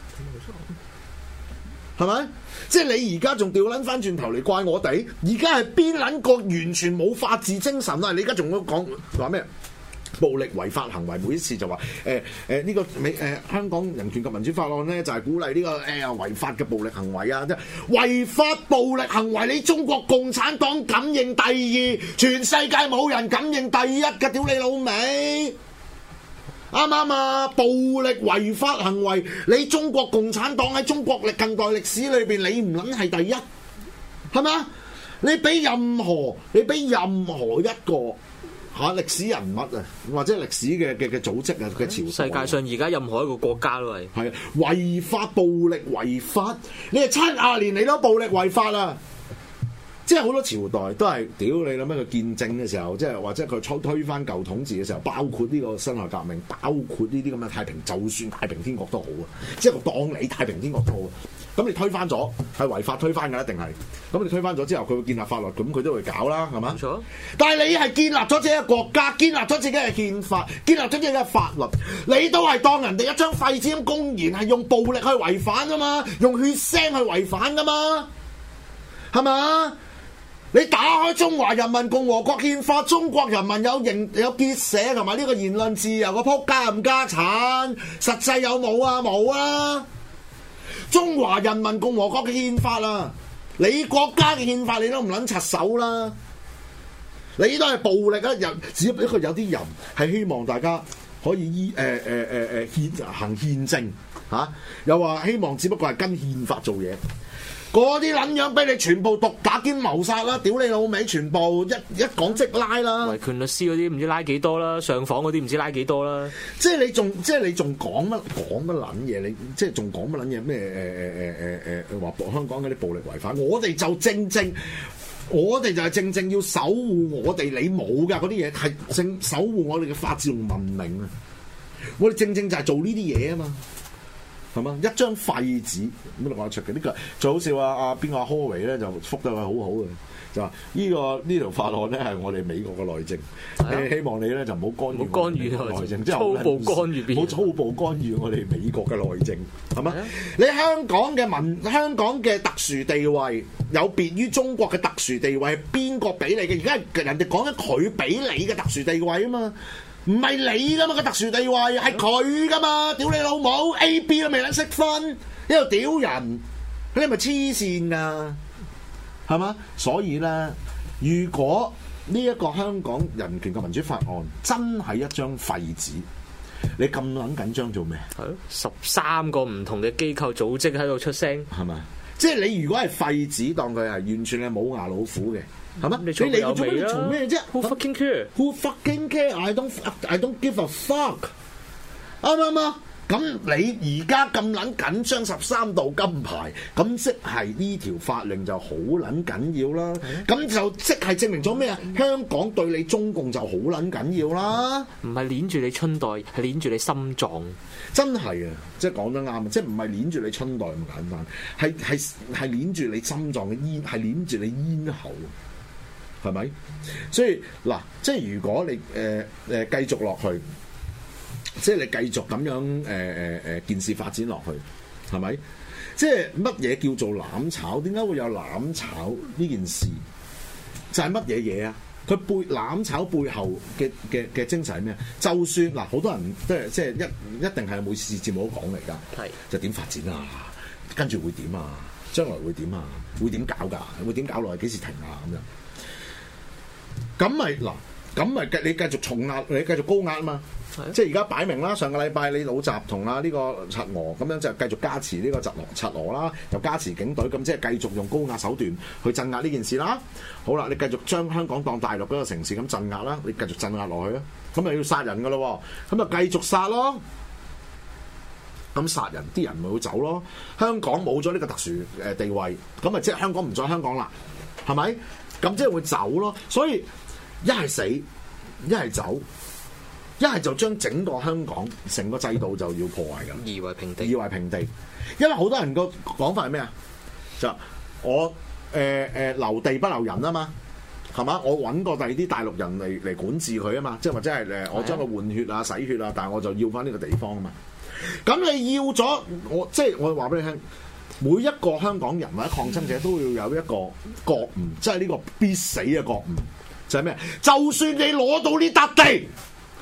係咪？即係你而家仲調撚翻轉頭嚟怪我哋？而家係邊撚個完全冇法治精神啊？你而家仲講話咩？ 暴力違法行為，每一次就話誒誒呢個美誒、呃、香港人權及民主法案咧，就係、是、鼓勵呢、這個誒、呃、違法嘅暴力行為啊！即係違法暴力行為，你中國共產黨敢認第二，全世界冇人敢認第一嘅，屌你老味！啱唔啱啊？暴力違法行為，你中國共產黨喺中國歷近代歷史裏邊，你唔撚係第一，係咪？你俾任何你俾任何一個嚇、啊、歷史人物啊，或者歷史嘅嘅嘅組織啊嘅朝代，世界上而家任何一個國家都係係啊違法暴力違法，你係七廿年嚟都暴力違法啊！即係好多朝代都係屌你諗咩？佢建政嘅時候，即係或者佢推推翻舊統治嘅時候，包括呢個辛亥革命，包括呢啲咁嘅太平，就算太平天國都好啊！即係當你太平天國都好，咁你推翻咗係違法推翻㗎，一定係。咁你推翻咗之後，佢會建立法律，咁佢都會搞啦，係嘛？冇錯。但係你係建立咗自己嘅國家，建立咗自己嘅憲法，建立咗自己嘅法律，你都係當人哋一張廢紙咁，公然係用暴力去違反㗎嘛，用血腥去違反㗎嘛，係嘛？你打開中華人民共和國憲法，中國人民有形有結社同埋呢個言論自由，個仆家唔家產，實際有冇啊？冇啊！中華人民共和國嘅憲法啊，你國家嘅憲法你都唔撚插手啦，你都係暴力啊！有只不過有啲人係希望大家可以依誒誒誒誒憲行憲政嚇、啊，又話希望只不過係跟憲法做嘢。嗰啲撚樣俾你全部毒打兼謀殺啦！屌你老味，全部一一講即拉啦！維權律師嗰啲唔知拉幾多啦，上訪嗰啲唔知拉幾多啦。即係你仲即係你仲講乜講乜撚嘢？你即係仲講乜撚嘢？咩誒誒誒誒誒話香港嗰啲暴力違法？我哋就正正，我哋就係正正要守護我哋你冇㗎嗰啲嘢，係正守護我哋嘅法治同文明啊！我哋正正就係做呢啲嘢啊嘛！係嘛？一張廢紙咁嚟講出嘅呢個最好笑啊！阿邊個阿 Huawei 咧就覆得佢好好嘅，就話呢、這個呢條法案咧係我哋美國嘅內政，啊、希望你咧就唔好干預干預內政，即係粗暴干預，唔好粗暴干預我哋美國嘅內政，係嘛？啊、你香港嘅民香港嘅特殊地位有別於中國嘅特殊地位，係邊個俾你嘅？而家人哋講緊佢俾你嘅特殊地位啊嘛！唔係你噶嘛，個特殊地位係佢噶嘛，屌你老母 A B 都未撚識分，喺度屌人，你係咪黐線噶？係嘛？所以咧，如果呢一個香港人權及民主法案真係一張廢紙，你咁撚緊張做咩？係咯，十三個唔同嘅機構組織喺度出聲，係咪？即係你如果係廢紙，當佢係完全係冇牙老虎嘅。係嘛？你嚟到做咩？你嘈咩啫 ？Who fucking care? Who fucking care? I don't, I don't give a fuck。啱唔啱啊？咁你而家咁撚緊張十三道金牌，咁即係呢條法令就好撚緊要啦。咁就即係證明咗咩啊？香港對你中共就好撚緊要啦。唔係捏住你春袋，係捏住你心臟。真係啊！即係講得啱啊！即係唔係捏住你春袋咁簡單，係係係捏住你心臟嘅咽，係捏住你咽喉。係咪？所以嗱，即係如果你誒誒、呃呃、繼續落去，即係你繼續咁樣誒誒誒件事發展落去，係咪？即係乜嘢叫做攬炒？點解會有攬炒呢件事？就係乜嘢嘢啊？佢背攬炒背後嘅嘅嘅精神係咩？就算嗱，好多人都係即係一一定係每次節目都講嚟㗎，係就點發展啊？跟住會點啊？將來會點啊？會點搞㗎？會點搞落去？幾時停啊？咁樣。咁咪嗱，咁咪繼你繼續重壓，你繼續高壓啊嘛！即係而家擺明啦，上個禮拜你老習同啊呢個賊鵝咁樣就繼續加持呢個賊鵝賊鵝啦，又加持警隊，咁即係繼續用高壓手段去鎮壓呢件事啦。好啦，你繼續將香港當大陸嗰個城市咁鎮壓啦，你繼續鎮壓落去啊！咁咪要殺人噶咯，咁啊繼續殺咯。咁殺人啲人咪會走咯。香港冇咗呢個特殊誒地位，咁咪即係香港唔再香港啦，係咪？咁即係會走咯。所以一係死，一係走，一係就將整個香港成個制度就要破壞㗎，夷為平地，夷為平地。因為好多人個講法係咩啊？就我誒誒、呃呃、留地不留人啊嘛，係嘛？我揾個第二啲大陸人嚟嚟管治佢啊嘛，即係或者係誒我將佢換血啊、洗血啊，但係我就要翻呢個地方啊嘛。咁你要咗我，即係我話俾你聽，每一個香港人或者抗爭者都要有一個覺悟，即係呢個必死嘅覺悟。就係咩？就算你攞到呢笪地，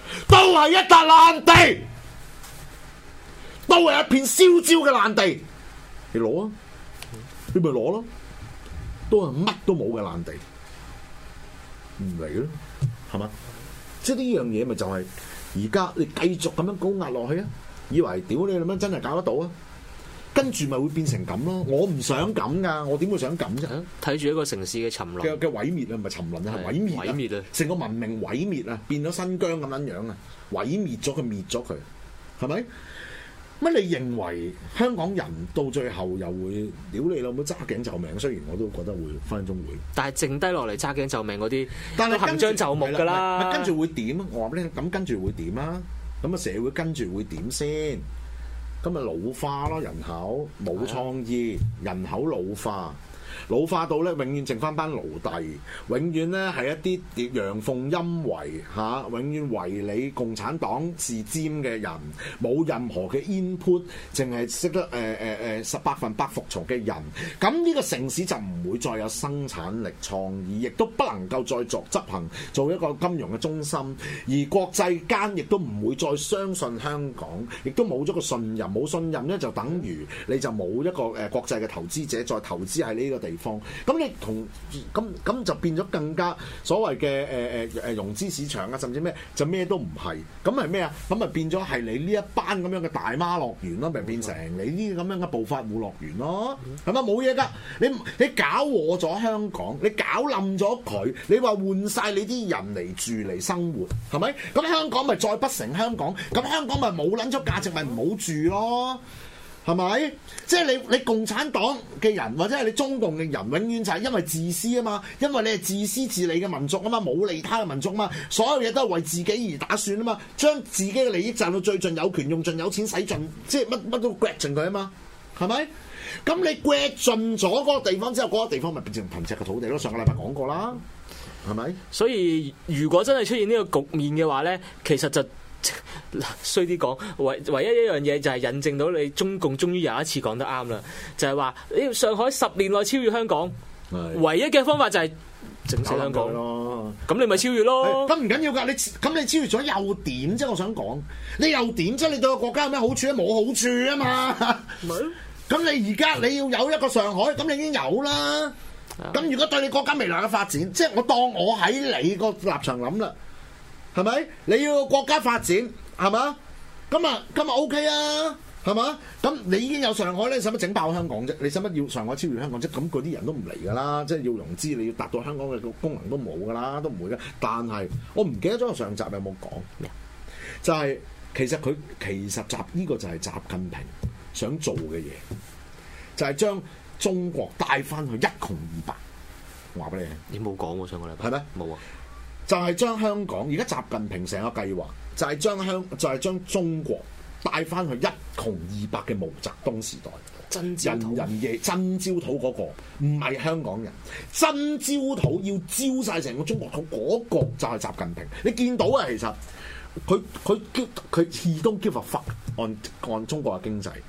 都係一笪爛地，都係一片燒焦嘅爛地。你攞啊，你咪攞咯，都係乜都冇嘅爛地，唔嚟咯，係嘛？即係呢樣嘢咪就係而家你繼續咁樣高壓落去啊！以為屌你咁樣真係搞得到啊！跟住咪會變成咁咯。我唔想咁噶，我點會想咁啫？ 睇住一個城市嘅沉淪嘅嘅毀滅啊，唔係沉淪啊，係毀滅啊！ 毀滅啊！ 成個文明毀滅啊，變咗新疆咁樣樣啊，毀滅咗佢，滅咗佢，係咪？乜你認為香港人到最後又會屌你老母揸頸就命？雖然我都覺得會分分鐘會，但係剩低落嚟揸頸就命嗰啲， 但係行將就木㗎啦。 跟住會點啊？我話俾你聽，咁跟住會點啊？咁啊社會跟住會點先？咁咪老化咯，人口冇創意，人口老化，老化到咧永遠剩翻班奴隸，永遠咧係一啲陽奉陰違嚇，永遠唯你共產黨是尖嘅人，冇任何嘅 input，淨係識得誒誒誒十百分百服從嘅人，咁呢個城市就唔會再有生產力、創意，亦都不能夠再作執行做一個金融嘅中心，而國際間亦都唔會再相信香港，亦都冇咗個信任，冇信任咧就等於你就冇一個誒國際嘅投資者再投資喺呢個地方。咁你同咁咁就變咗更加所謂嘅誒誒誒融資市場啊，甚至咩就咩都唔係，咁係咩啊？咁咪變咗係你呢一班咁樣嘅大媽樂園咯，咪變成你呢啲咁樣嘅暴發戶樂園咯，係咪冇嘢㗎？你你搞禍咗香港，你搞冧咗佢，你話換晒你啲人嚟住嚟生活，係咪？咁香港咪再不成香港，咁香港咪冇撚咗價值，咪唔好住咯。係咪？即係你你共產黨嘅人或者係你中共嘅人，永遠就係因為自私啊嘛，因為你係自私自利嘅民族啊嘛，冇利他嘅民族啊嘛，所有嘢都係為自己而打算啊嘛，將自己嘅利益賺到最盡，有權用盡，有錢使盡，即係乜乜都掘盡佢啊嘛，係咪？咁你掘盡咗嗰個地方之後，嗰、嗰個地方咪變成貧瘠嘅土地咯？上個禮拜講過啦，係咪？ 所以如果真係出現呢個局面嘅話咧，其實就衰啲講，唯唯一一樣嘢就係印證到你中共終於有一次講得啱啦，就係話你上海十年內超越香港，唯一嘅方法就係整死香港咯。咁你咪超越咯。 咁唔緊要㗎，你咁你超越咗又點啫？我想講，你又點啫？你對個國家有咩好處咧？冇好處啊嘛。咪咁你而家你要有一個上海，咁你已經有啦。咁如果對你國家未來嘅發展，即係我當我喺你個立場諗啦。係咪？你要國家發展係嘛？咁啊，今日 O K 啊，係嘛？咁你已經有上海咧，你使乜整爆香港啫？你使乜要上海超越香港啫？咁嗰啲人都唔嚟㗎啦，即係要融資，你要達到香港嘅功能都冇㗎啦，都唔會嘅。但係我唔記得咗我上集有冇講，就係、是、其實佢其實習呢、這個就係習近平想做嘅嘢，就係、是、將中國帶翻去一窮二白。話俾你聽， 你冇講喎上個禮拜， 係咩？ 冇啊。 就係將香港，而家習近平成個計劃就係將香，就係、是、將中國帶翻去一窮二白嘅毛澤東時代。真人人夜真焦土嗰、那個唔係香港人，真焦土要焦晒成個中國土嗰、那個就係習近平。你見到啊，其實佢佢佢 he don't give a fuck 按按中國嘅經濟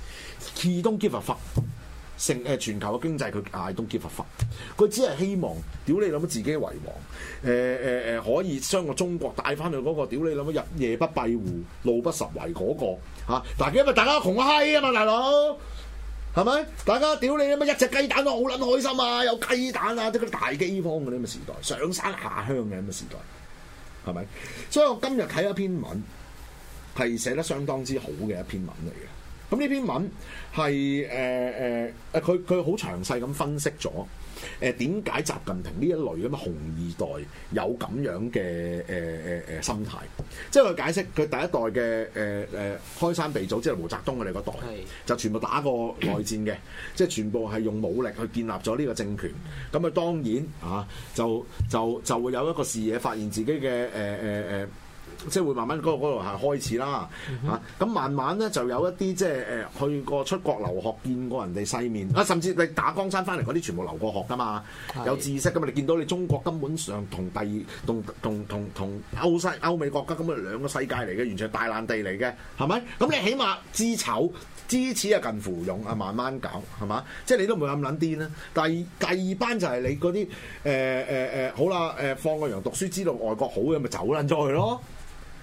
he don't give a fuck。成誒全球嘅經濟佢 I don't give a fuck，佢只係希望屌你諗自己為王，誒誒誒可以將個中國帶翻去嗰、那個屌你諗日夜不閉戶路不拾遺嗰、那個嚇，但係因為大家窮個閪啊嘛，大佬係咪？大家屌你乜一隻雞蛋都好撚開心啊，有雞蛋啊，即係嗰啲大饑荒嘅呢咁嘅時代，上山下鄉嘅咁嘅時代，係咪？所以我今日睇一篇文係寫得相當之好嘅一篇文嚟嘅。咁呢篇文係誒誒誒，佢佢好詳細咁分析咗誒點解習近平呢一類咁嘅紅二代有咁樣嘅誒誒誒心態，即係佢解釋佢第一代嘅誒誒開山鼻祖，即係毛澤東佢哋嗰代，就全部打過內戰嘅，即係全部係用武力去建立咗呢個政權。咁啊當然啊，就就就會有一個視野發現自己嘅誒誒誒。呃呃即係會慢慢嗰度係開始啦嚇，咁、嗯啊、慢慢咧就有一啲即係誒去過出國留學，見過人哋世面啊，甚至你打江山翻嚟嗰啲全部留過學噶嘛，有知識噶嘛，你見到你中國根本上同第二同同同同歐西歐美國家咁啊兩個世界嚟嘅，完全係大爛地嚟嘅，係咪？咁你起碼知醜知恥啊近乎勇啊，慢慢搞係嘛？即係你都唔會咁撚癲啦。第二第二班就係你嗰啲誒誒誒好啦誒、呃、放個羊讀書，知道外國好嘅咪走撚咗去咯。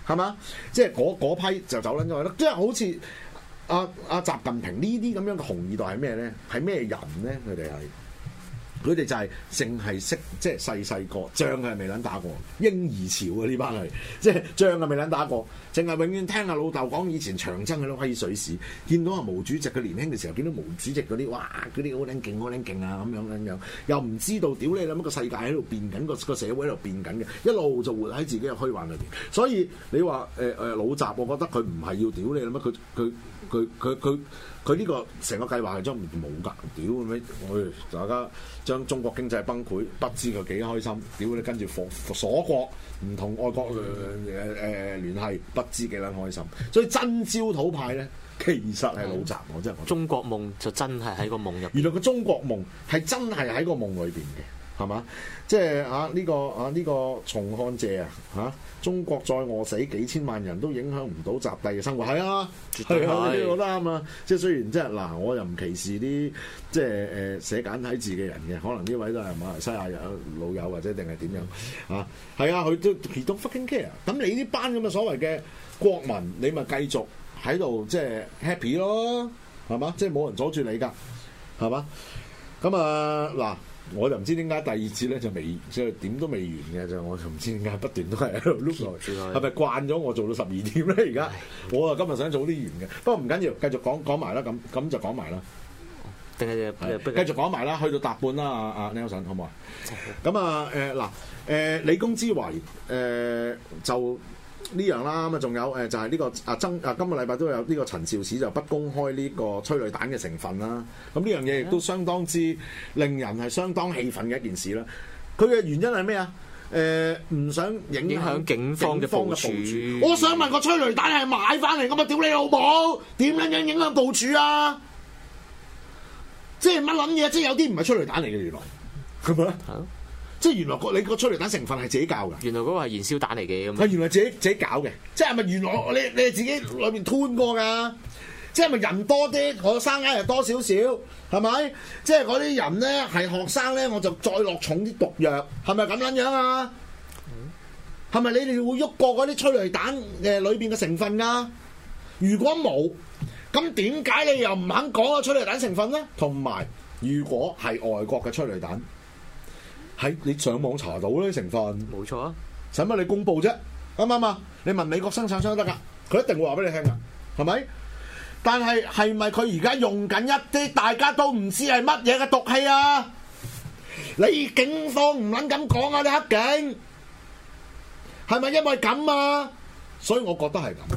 係嘛？即係嗰嗰批就走撚咗去咯。即係好似阿阿習近平呢啲咁樣嘅紅二代係咩咧？係咩人咧？佢哋係。佢哋就係淨係識即係細細個仗係未撚打過，嬰兒潮啊呢班係，即係仗係未撚打過，淨係永遠聽阿老豆講以前長征嗰啲威水史，見到阿毛主席佢年輕嘅時候，見到毛主席嗰啲哇嗰啲好撚勁好撚勁啊咁樣咁樣，又唔知道屌你諗乜個世界喺度變緊，個個社會喺度變緊嘅，一路就活喺自己嘅虛幻裏邊。所以你話誒誒老習，我覺得佢唔係要屌你諗乜，佢佢佢佢佢佢呢個成個計劃係將冇㗎，屌咩？我大家。將中國經濟崩潰，不知佢幾開心。屌你跟住鎖鎖國，唔同外國誒誒聯繫，不知幾撚開心。所以真焦土派咧，其實係老習，我真係覺得。 中國夢就真係喺個夢入邊。 原來個中國夢係真係喺個夢裏邊嘅，係嘛？即係啊呢、這個啊呢、這個松漢借啊嚇，中國再餓死幾千萬人都影響唔到習帝嘅生活，係啊，係啊，呢個啱啊！即係雖然即係嗱，我又唔歧視啲即係誒、呃、寫簡體字嘅人嘅，可能呢位都係馬來西亞有老友或者定係點樣啊？係啊，佢都 he don't fucking care。咁你呢班咁嘅所謂嘅國民，你咪繼續喺度即係 happy 咯，係嘛？即係冇人阻住你㗎，係嘛？咁啊嗱。我就唔知點解第二節咧就未即係點都未完嘅，就我就唔知點解不斷都係喺度碌落去，係咪慣咗我做到十二點咧？而家我啊今日想早啲完嘅，不過唔緊要，繼續講講埋啦，咁咁就講埋啦。 定係繼續講埋啦，去到搭半啦，阿阿 Nelson 好唔好啊？咁啊誒嗱誒理工之為誒、呃、就。呢樣啦，咁啊仲有誒就係、是、呢、這個啊曾啊今個禮拜都有呢個陳肇始就不公開呢個催淚彈嘅成分啦。咁呢樣嘢亦都相當之令人係相當氣憤嘅一件事啦。佢嘅原因係咩啊？誒、呃、唔想影響， 影響警方嘅部署。 我想問個催淚彈係買翻嚟㗎嘛？屌你老母！點樣樣影響部署啊？即係乜撚嘢？即係有啲唔係催淚彈嚟嘅原來，係咪啊？即係原來個你個催淚彈成分係自己教㗎， 原來嗰個係燃燒彈嚟嘅咁。 係原來自己自己搞嘅，即係咪原來你你係自己裏邊吞過㗎？即係咪人多啲，學生咧又多少少，係咪？即係嗰啲人咧係學生咧，我就再落重啲毒藥，係咪咁樣樣啊？係咪、嗯、你哋會喐過嗰啲催淚彈誒裏邊嘅成分㗎？如果冇，咁點解你又唔肯講個催淚彈成分咧？同埋，如果係外國嘅催淚彈。喺你上網查到呢成分， 冇錯啊！ 使乜你公佈啫？啱唔啱啊？你問美國生產商得㗎，佢一定會話俾你聽㗎，係咪？但係係咪佢而家用緊一啲大家都唔知係乜嘢嘅毒氣啊？你警方唔撚咁講啊！你黑警係咪因為咁啊？所以我覺得係咁，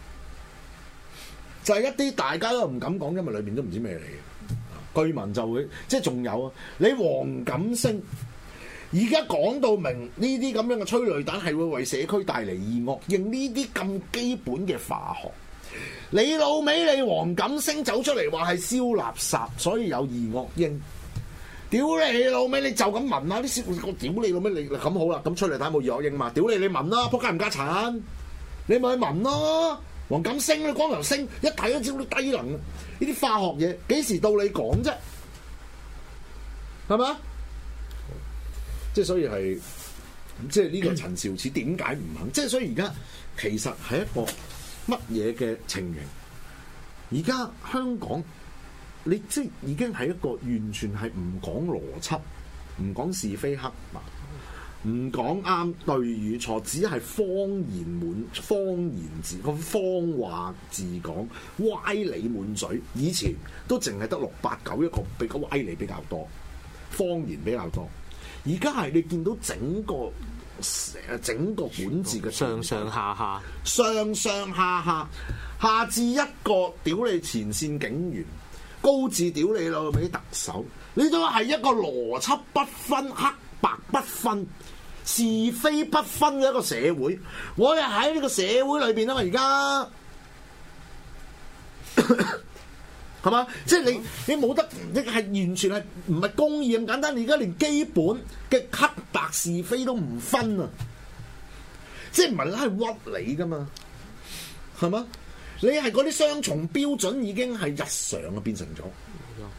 就係、是、一啲大家都唔敢講，因為裏面都唔知咩嚟嘅。據聞就會即係仲有啊！你黃錦星。而家講到明呢啲咁樣嘅催淚彈係會為社區帶嚟二惡英，呢啲咁基本嘅化學，你老味你黃錦星走出嚟話係燒垃圾，所以有二惡英。屌你老味，你就咁聞下啲燒，我屌你老味，你咁好啦，咁催淚彈冇二惡英嘛？屌你，你聞啦，仆街唔家產，你咪去聞咯。黃錦星你光頭星一睇都知道低能，呢啲化學嘢幾時到你講啫？係嘛？即係所以係，即係呢個陳肇始點解唔肯？即係所以而家其實係一個乜嘢嘅情形？而家香港你即係已經係一個完全係唔講邏輯、唔講是非黑白、唔講啱對與錯，只係謊言滿、謊言字個謊話自講、歪理滿嘴。以前都淨係得六八九一個比較歪理比較多，謊言比較多。而家係你見到整個誒整個管治嘅上上下下， 上上下下，下至一個屌你前線警員，高至屌你老味特首，你都係一個邏輯不分、黑白不分、是非不分嘅一個社會。我哋喺呢個社會裏邊啊嘛，而家。係嘛？即係你，你冇得，你係完全係唔係公義咁簡單？你而家連基本嘅黑白是非都唔分啊！即係唔係係屈你噶嘛？係嘛？你係嗰啲雙重標準已經係日常啊，變成咗。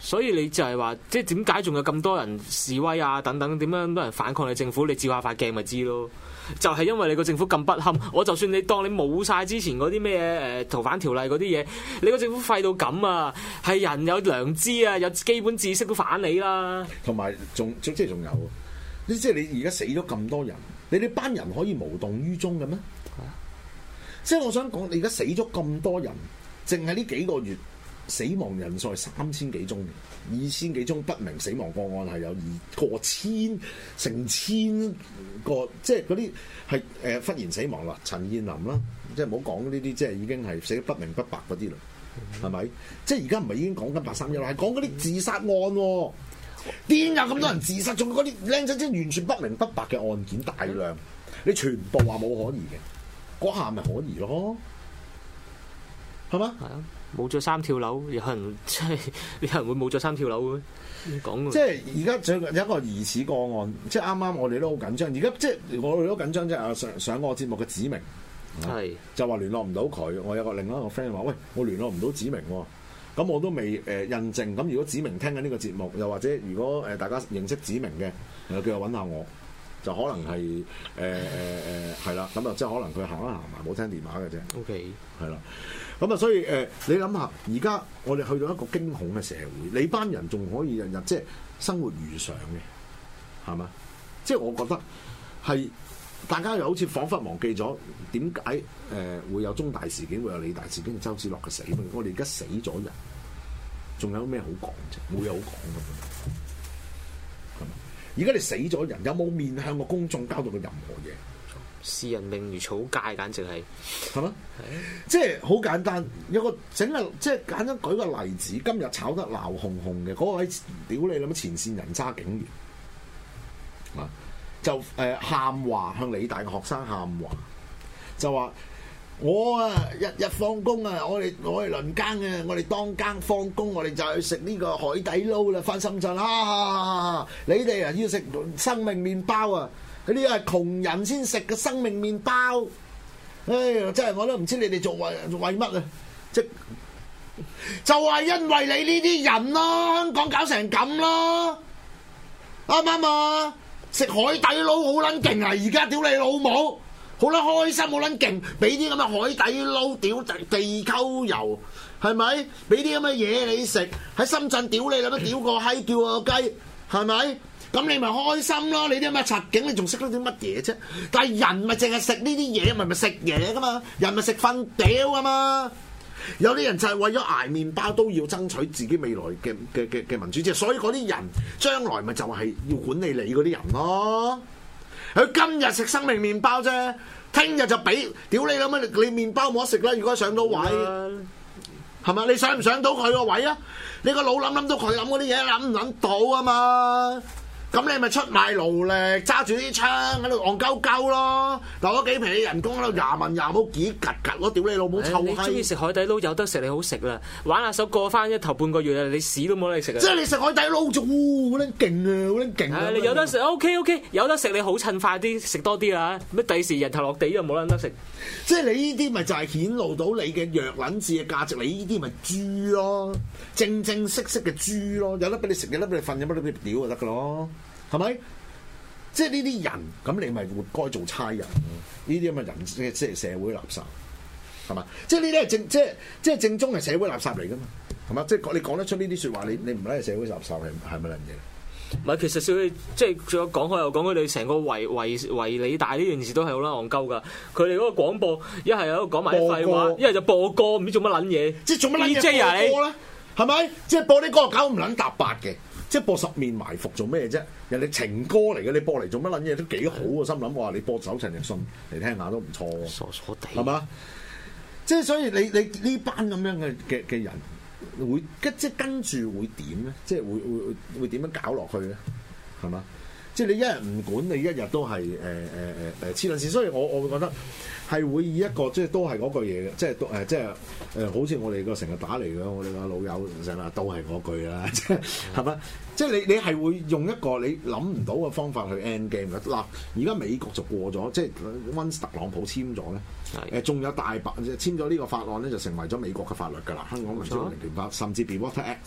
所以你就係話，即係點解仲有咁多人示威啊？等等，點樣咁多人反抗你政府？你照下塊鏡咪知咯。就係、是、因為你個政府咁不堪，我就算你當你冇晒之前嗰啲咩誒逃犯條例嗰啲嘢，你個政府廢到咁啊！係人有良知啊，有基本知識都反你啦。 同埋仲即係仲有，你即係你而家死咗咁多人，你哋班人可以無動於衷嘅咩？ 啊、 即係我想講，你而家死咗咁多人，淨係呢幾個月死亡人數係三千幾宗，二千幾宗不明死亡個案係有二過千成千個，即係嗰啲係誒忽然死亡啦。陳彥霖啦，即係唔好講呢啲，即係已經係死得不明不白嗰啲啦，係咪、嗯？即係而家唔係已經講緊八三一啦，係講嗰啲自殺案喎。點有咁多人自殺？仲嗰啲僆仔即係完全不明不白嘅案件大量，你全部話冇可疑嘅，嗰下咪可疑咯，係嘛？ 係啊。冇咗三跳樓，有人即係有人會冇咗三跳樓嘅咩？講即係而家仲有一個疑似個案，即係啱啱我哋都好緊張。而家即係我哋都緊張，即係上上個節目嘅子明，係是就話聯絡唔到佢。我有個另外一個 friend 話：喂，我聯絡唔到子明喎。咁我都未誒、呃、印證。咁如果子明聽緊呢個節目，又或者如果誒、呃、大家認識子明嘅，又叫佢揾下我，就可能係誒誒誒係啦。咁、呃、啊，即係可能佢行一行埋冇聽電話嘅啫。OK，係啦。咁啊，所以誒、呃，你諗下，而家我哋去到一個驚恐嘅社會，你班人仲可以日日即係生活如常嘅，係嘛？即係我覺得係大家又好似彷彿忘記咗點解誒會有中大事件，會有理大事件，周梓樂嘅死。我哋而家死咗人，仲有咩好講啫？冇嘢好講㗎，係嘛？而家你死咗人，有冇面向個公眾交代過任何嘢？ 視人命如草芥，簡直係係嘛？即係好簡單，有個整個即係簡單舉個例子，今日炒得鬧哄哄嘅嗰位屌你諗前線人渣警員啊，就誒喊話向理大嘅學生喊話，就話我啊日日放工啊，我哋我哋輪更嘅，我哋當更放工，我哋就去食呢個海底撈啦，翻深圳啊！你哋啊要食生命麵包啊！嗰啲係窮人先食嘅生命麵包，唉、哎，真係我都唔知你哋做為為乜啊！即就係因為你呢啲人咯，香港搞成咁咯，啱唔啱啊？食海底撈好撚勁啊！而家屌你老母，好撚開心，好撚勁，俾啲咁嘅海底撈屌地溝油，係咪？俾啲咁嘅嘢你食，喺深圳屌你啦，乜屌個閪叫個雞，係咪？咁你咪開心咯！你啲咁嘅賊警，你仲識得啲乜嘢啫？但係人咪淨係食呢啲嘢，咪咪食嘢噶嘛？人咪食瞓屌噶嘛？有啲人就係為咗捱麵包都要爭取自己未來嘅嘅嘅嘅民主，即係所以嗰啲人將來咪就係要管理你嗰啲人咯。佢今日食生命麵包啫，聽日就俾屌你諗乜？你麵包冇得食啦！如果上到位，係咪？你上唔上到佢個位啊？你個腦諗諗到佢諗嗰啲嘢，諗唔諗到啊嘛？咁你咪出賣勞力，揸住啲槍喺度戇鳩鳩咯，留咗幾皮人工喺度廿文廿冇幾拮拮咯，屌你老母臭閪！ 你中意食海底撈有得食你好食啦，玩下手過翻一頭半個月啊，你屎都冇得食啊！ 即係你食海底撈就好撚勁啊，好撚勁啊！ 你有得食 OK OK，有得食你好趁快啲食多啲啊！乜第時人頭落地就冇撚得食。 即係你呢啲咪就係顯露到你嘅弱撚智嘅價值，你呢啲咪豬咯，正正式式嘅豬咯，有得俾你食，有得俾你瞓，有得俾你屌就得噶咯，係咪？即係呢啲人，咁你咪活該做差人咯。呢啲咁嘅人即係即係社會垃圾，係嘛？即係呢啲係正即係即係正宗係社會垃圾嚟噶嘛，係嘛？即係你講得出呢啲説話，你你唔係社會垃圾係係乜撚嘢？ 唔係，其實少即係仲有講開又講佢哋成個圍圍圍理大呢件事都係好啦戇鳩噶。佢哋嗰個廣播一係喺度講埋啲廢話，一係就播歌，唔知做乜撚嘢。即係做乜撚嘢播歌咧？係咪？即係播啲歌搞唔撚搭八嘅，即係播十面埋伏做咩啫？人哋情歌嚟嘅，你播嚟做乜撚嘢都幾好啊！心諗話你播首陳奕迅嚟聽下都唔錯喎。傻傻地係嘛？即係所以你你呢班咁樣嘅嘅嘅人。會即係跟住會點咧？即係會會會會點樣搞落去咧？係嘛？即係你一日唔管，你一日都係誒誒誒誒黐撚線。所以我我會覺得係會以一個即係都係嗰句嘢嘅，即係誒即係誒，好似我哋個成日打嚟嘅，我哋個老友成日都係嗰句啦，即係係嘛？即係你你係會用一個你諗唔到嘅方法去 end game 嘅。嗱，而家美國就過咗，即係溫特朗普簽咗咧。誒，仲有大白簽咗呢個法案咧，就成為咗美國嘅法律㗎啦。香港民主法令法，甚至 Be Water Act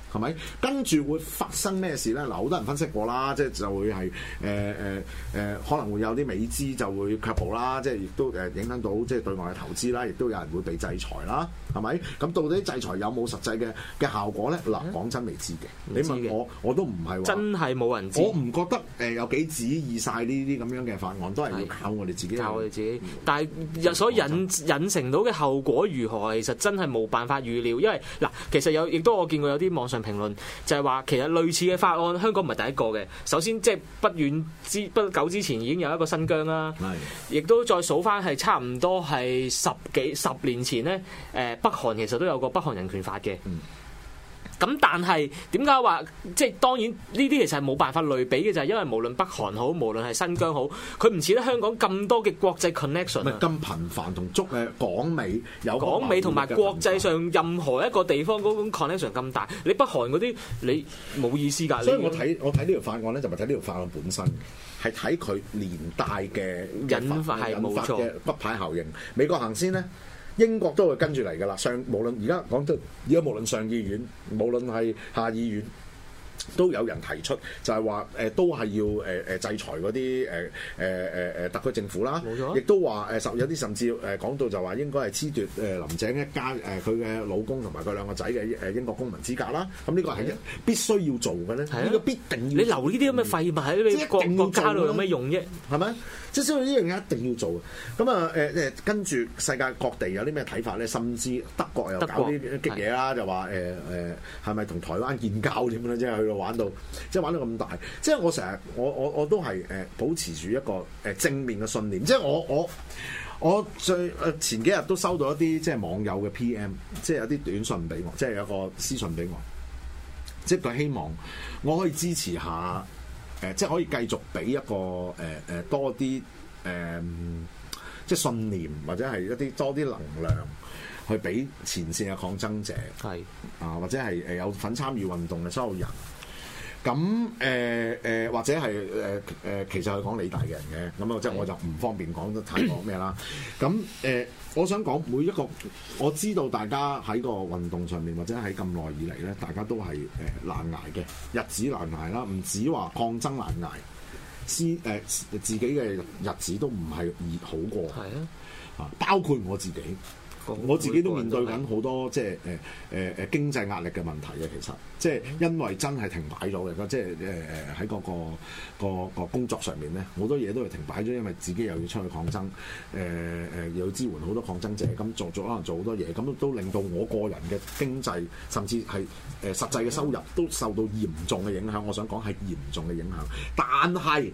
係咪？跟住會發生咩事咧？嗱，好多人分析過啦，即係就會係誒誒誒，可能會有啲美資就會卻步啦，即係亦都誒影響到即係對外嘅投資啦，亦都有人會被制裁啦，係咪？咁到底制裁有冇實際嘅嘅效果咧？嗱，講真未知嘅。你問我，我都唔係話真係冇人知。 我唔覺得誒有幾旨意晒呢啲咁樣嘅法案，都係要靠我哋自己。 靠我哋自己。但係所引引成到嘅後果如何，其實真係冇辦法預料，因為嗱，其實有亦都我見過有啲網上評論就係話，其實類似嘅法案香港唔係第一個嘅。首先即係不遠之不久之前已經有一個新疆啦，亦都再數翻係差唔多係十幾十年前咧，誒北韓其實都有個北韓人權法嘅。咁但係點解話即係當然呢啲其實係冇辦法類比嘅，就係因為無論北韓好，無論係新疆好，佢唔似得香港咁多嘅國際 connection 啊， 咁頻繁同足誒港美有港美同埋國際上任何一個地方嗰種 connection 咁大，你北韓嗰啲你冇意思㗎。 所以我睇我睇呢條法案咧，就唔係睇呢條法案本身，係睇佢連帶嘅引發係冇錯嘅骨牌效應。美國行先咧。英國都會跟住嚟㗎啦，上無論而家講到而家無論上議院，無論係下議院，都有人提出就係話誒都係要誒誒、呃、制裁嗰啲誒誒誒誒特區政府啦，亦都話誒甚有啲甚至誒講到就話應該係褫奪誒林鄭一家誒佢嘅老公同埋佢兩個仔嘅誒英國公民資格啦。咁呢個係必須要做嘅咧，呢個必定要你留呢啲咁嘅廢物喺你國國家度有咩用啫？ 係咪？即係所以呢樣嘢一定要做。咁啊誒誒跟住世界各地有啲咩睇法咧？甚至德國又搞啲激嘢啦，就話誒誒係咪同台灣建交點樣？即係去到玩到即係玩到咁大。即係我成日我我我都係誒保持住一個誒正面嘅信念。即係我我我最誒前幾日都收到一啲即係網友嘅 P M， 即係有啲短信俾我，即係有個私信俾我，即係佢希望我可以支持下。誒、呃，即係可以繼續俾一個誒誒、呃、多啲誒、呃，即係信念或者係一啲多啲能量去俾前線嘅抗爭者，係啊，或者係誒有份參與運動嘅所有人。咁誒誒，或者係誒誒，其實係講理大嘅人嘅，咁啊，即係我就唔方便講得太過咩啦。咁誒、呃，我想講每一個，我知道大家喺個運動上面或者喺咁耐以嚟咧，大家都係誒難捱嘅，日子難捱啦，唔止話抗爭難捱，私誒、呃、自己嘅日子都唔係易好過，係啊，啊，包括我自己。我自己都面對緊好多即係誒誒誒經濟壓力嘅問題嘅，其實即係因為真係停擺咗嘅，即係誒誒喺嗰個個個工作上面咧，好多嘢都係停擺咗，因為自己又要出去抗爭，誒、呃、誒又要支援好多抗爭者，咁做做可能做好多嘢，咁都令到我個人嘅經濟甚至係誒實際嘅收入都受到嚴重嘅影響。我想講係嚴重嘅影響，但係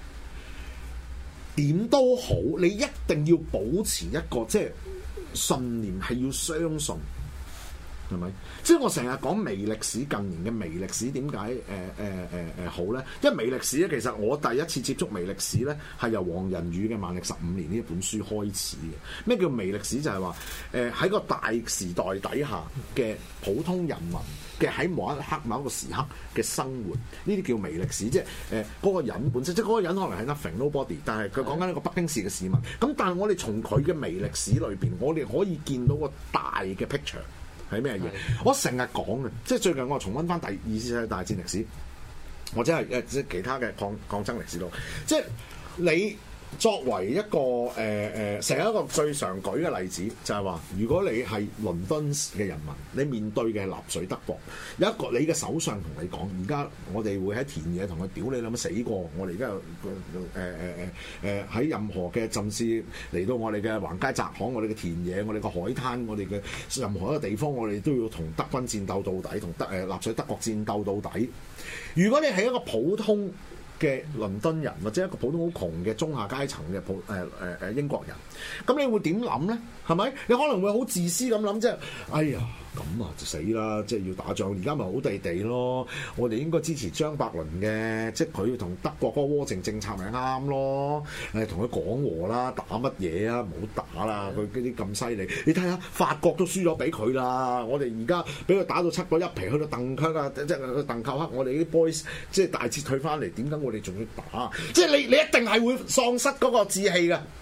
點都好，你一定要保持一個即係。信念係要相信，係咪？即係我成日講微歷史，近年嘅微歷史點解誒誒誒誒好咧？因為微歷史咧，其實我第一次接觸微歷史咧，係由黃仁宇嘅《萬歷十五年》呢一本書開始嘅。咩叫微歷史？就係話誒喺個大時代底下嘅普通人民嘅喺某一刻某一個時刻嘅生活，呢啲叫微歷史。即係誒嗰個人本身，即係嗰個人可能係 nothing nobody， 但係佢講緊一個北京市嘅市民。咁但係我哋從佢嘅微歷史裏邊，我哋可以見到個大嘅 picture 係咩嘢？我成日講嘅，即係最近我重溫翻第二次世界大戰歷史，或者係誒即係其他嘅抗抗爭歷史度，即係你。作為一個誒誒，成、呃、一個最常舉嘅例子，就係、是、話，如果你係倫敦嘅人民，你面對嘅納粹德國，有一個你嘅首相同你講，而家我哋會喺田野同佢屌你諗死過，我哋而家誒誒誒誒誒喺任何嘅甚至嚟到我哋嘅橫街窄巷，我哋嘅田野，我哋嘅海灘，我哋嘅任何一個地方，我哋都要同德軍戰鬥到底，同德誒納粹德國戰鬥到底。如果你係一個普通嘅倫敦人，或者一個普通好窮嘅中下階層嘅普誒誒誒英國人，咁你會點諗咧？係咪？你可能會好自私咁諗，即係哎呀咁啊就死啦！即係要打仗，而家咪好地地咯。我哋應該支持張伯倫嘅，即係佢同德國嗰個窩靖政策咪啱咯。誒同佢講和啦，打乜嘢啊？唔好打啦！佢嗰啲咁犀利，你睇下法國都輸咗俾佢啦。我哋而家俾佢打到七個一皮，去到鄧克啊，即係鄧寇克，我哋啲 boys 即係大撤退翻嚟，點解我哋仲要打？即係你你一定係會喪失嗰個志氣㗎。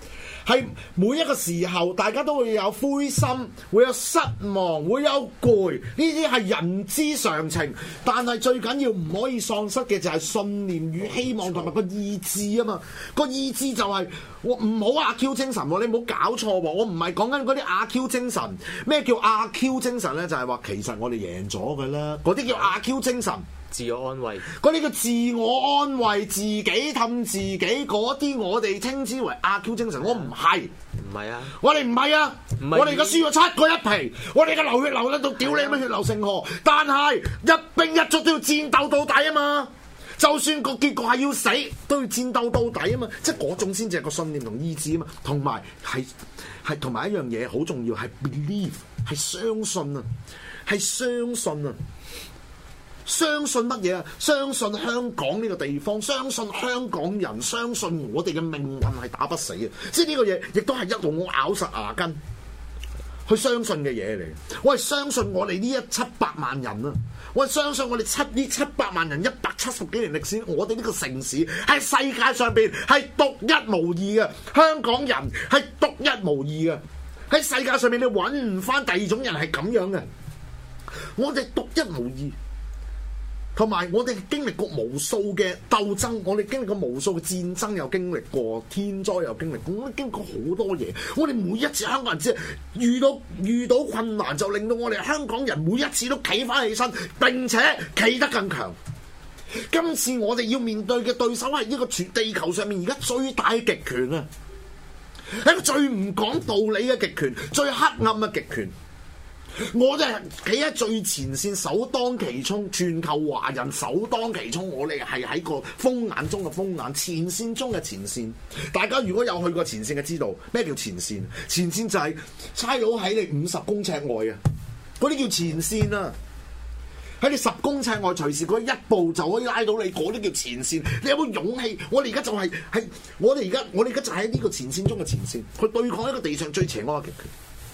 係每一個時候大家都會有灰心，會有失望，會有攰，呢啲係人之常情。但係最緊要唔可以喪失嘅就係信念與希望同埋個意志啊嘛！個意志就係、是、我唔好阿 Q 精神喎，你唔好搞錯喎！我唔係講緊嗰啲阿 Q 精神。咩叫阿 Q 精神咧？就係、是、話其實我哋贏咗㗎啦，嗰啲叫阿 Q 精神。 自我安慰， 嗰啲叫自我安慰，自己氹自己，嗰啲我哋稱之為阿 Q 精神。我唔係， 唔係啊， 我哋唔係啊， 唔係我哋而家輸咗七個一皮，我哋嘅流血流得到屌你乜血流成河，但係一兵一卒都要戰鬥到底啊嘛！就算個結局係要死，都要戰鬥到底啊嘛！即係嗰種先至係個信念同意志啊嘛，同埋係係同埋一樣嘢好重要，係 believe， 係相信啊，係相信啊。相信乜嘢啊？相信香港呢個地方，相信香港人，相信我哋嘅命運係打不死嘅。即係呢個嘢，亦都係一路我咬實牙根去相信嘅嘢嚟。我係相信我哋呢一七百萬人啊！我係相信我哋七呢七百萬人一百七十幾年歷史，我哋呢個城市係世界上邊係獨一無二嘅。香港人係獨一無二嘅。喺世界上面你揾唔翻第二種人係咁樣嘅。我哋獨一無二。同埋我哋經歷過無數嘅鬥爭，我哋經歷過無數嘅戰爭，又經歷過天災，又經歷過，我哋經歷過好多嘢。我哋每一次香港人只係遇到遇到困難，就令到我哋香港人每一次都企翻起身，並且企得更強。今次我哋要面對嘅對手係呢個全地球上面而家最大嘅極權啊！係一個最唔講道理嘅極權，最黑暗嘅極權。我哋係企喺最前線，首當其衝，全球華人首當其衝。我哋係喺個風眼中嘅風眼，前線中嘅前線。大家如果有去過前線嘅，知道咩叫前線？前線就係差佬喺你五十公尺外啊，嗰啲叫前線啊。喺你十公尺外，隨時佢一步就可以拉到你，嗰啲叫前線。你有冇勇氣？我哋而家就係、係、係我哋而家，我哋而家就喺呢個前線中嘅前線，去對抗一個地上最邪惡嘅極權。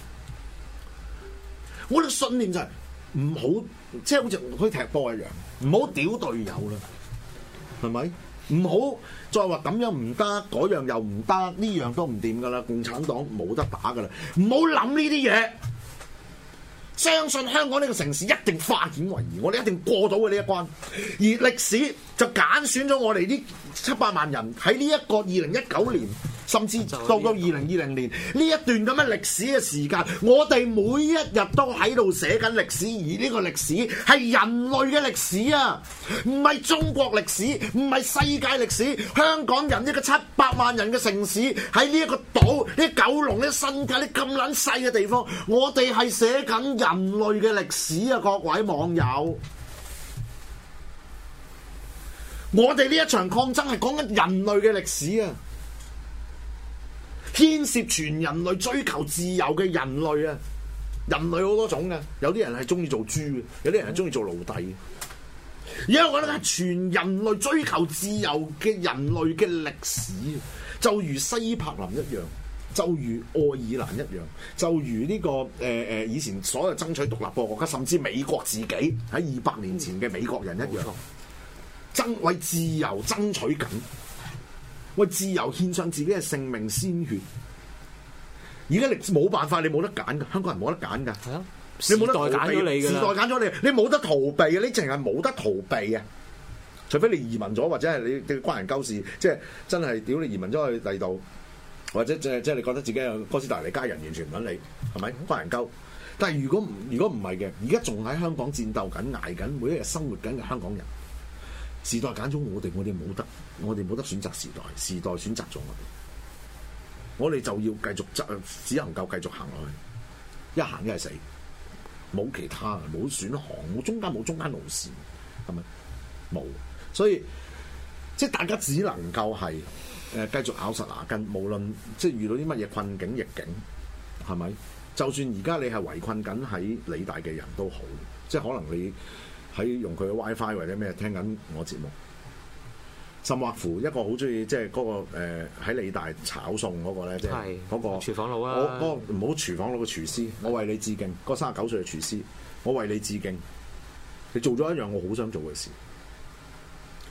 我哋信念就係唔好，即係好似好似踢波一樣，唔好屌隊友啦，係咪？唔好再話咁樣唔得，嗰樣又唔得，呢樣都唔掂噶啦，共產黨冇得打噶啦，唔好諗呢啲嘢。相信香港呢個城市一定化險為夷，我哋一定過到嘅呢一關。而歷史就揀選咗我哋呢七百萬人喺呢一個二零一九年，甚至到到二零二零年呢一段咁嘅歷史嘅時間，我哋每一日都喺度寫緊歷史，而呢個歷史係人類嘅歷史啊，唔係中國歷史，唔係世界歷史。香港人呢個七百萬人嘅城市喺呢一個島，呢九龍，呢新界，呢咁撚細嘅地方，我哋係寫緊人類嘅歷史啊！各位網友，我哋呢一場抗爭係講緊人類嘅歷史啊，牽涉全人類追求自由嘅人類啊！人類好多種嘅，有啲人係中意做豬嘅，有啲人係中意做奴隸嘅。而家我覺得係全人類追求自由嘅人類嘅歷史，就如西柏林一樣。就如愛爾蘭一樣，就如呢、這個誒誒、呃、以前所有爭取獨立嘅國家，甚至美國自己喺二百年前嘅美國人一樣，爭為自由爭取緊，為自由獻上自己嘅性命鮮血。而家你冇辦法，你冇得揀㗎，香港人冇得揀㗎。係啊，你冇得逃避，時代揀咗你，你冇得逃避嘅，你淨係冇得逃避嘅。除非你移民咗，或者係你嘅關人鳩事，即係真係屌你移民咗去第二度。或者即係即係你覺得自己有哥斯達黎加人完全唔揾你，係咪關人鳩？但係如果唔如果唔係嘅，而家仲喺香港戰鬥緊、捱緊，每一日生活緊嘅香港人，時代揀咗我哋，我哋冇得，我哋冇得選擇時代，時代選擇咗我哋，我哋就要繼續執，只能夠繼續行落去，一行一係死，冇其他，冇選項，冇中間，冇中間路線，係咪？冇，所以即係大家只能夠係。誒繼續咬實牙根，無論即係遇到啲乜嘢困境逆境，係咪？就算而家你係圍困緊喺理大嘅人都好，即係可能你喺用佢嘅 WiFi 或者咩聽緊我節目，甚或乎一個好中意即係嗰個誒喺、呃、理大炒餸嗰個咧，即係嗰個廚房佬啊！我嗰、嗰個唔好廚房佬嘅廚師，我為你致敬。嗰個三十九歲嘅廚師，我為你致敬。你做咗一樣我好想做嘅事，係咪？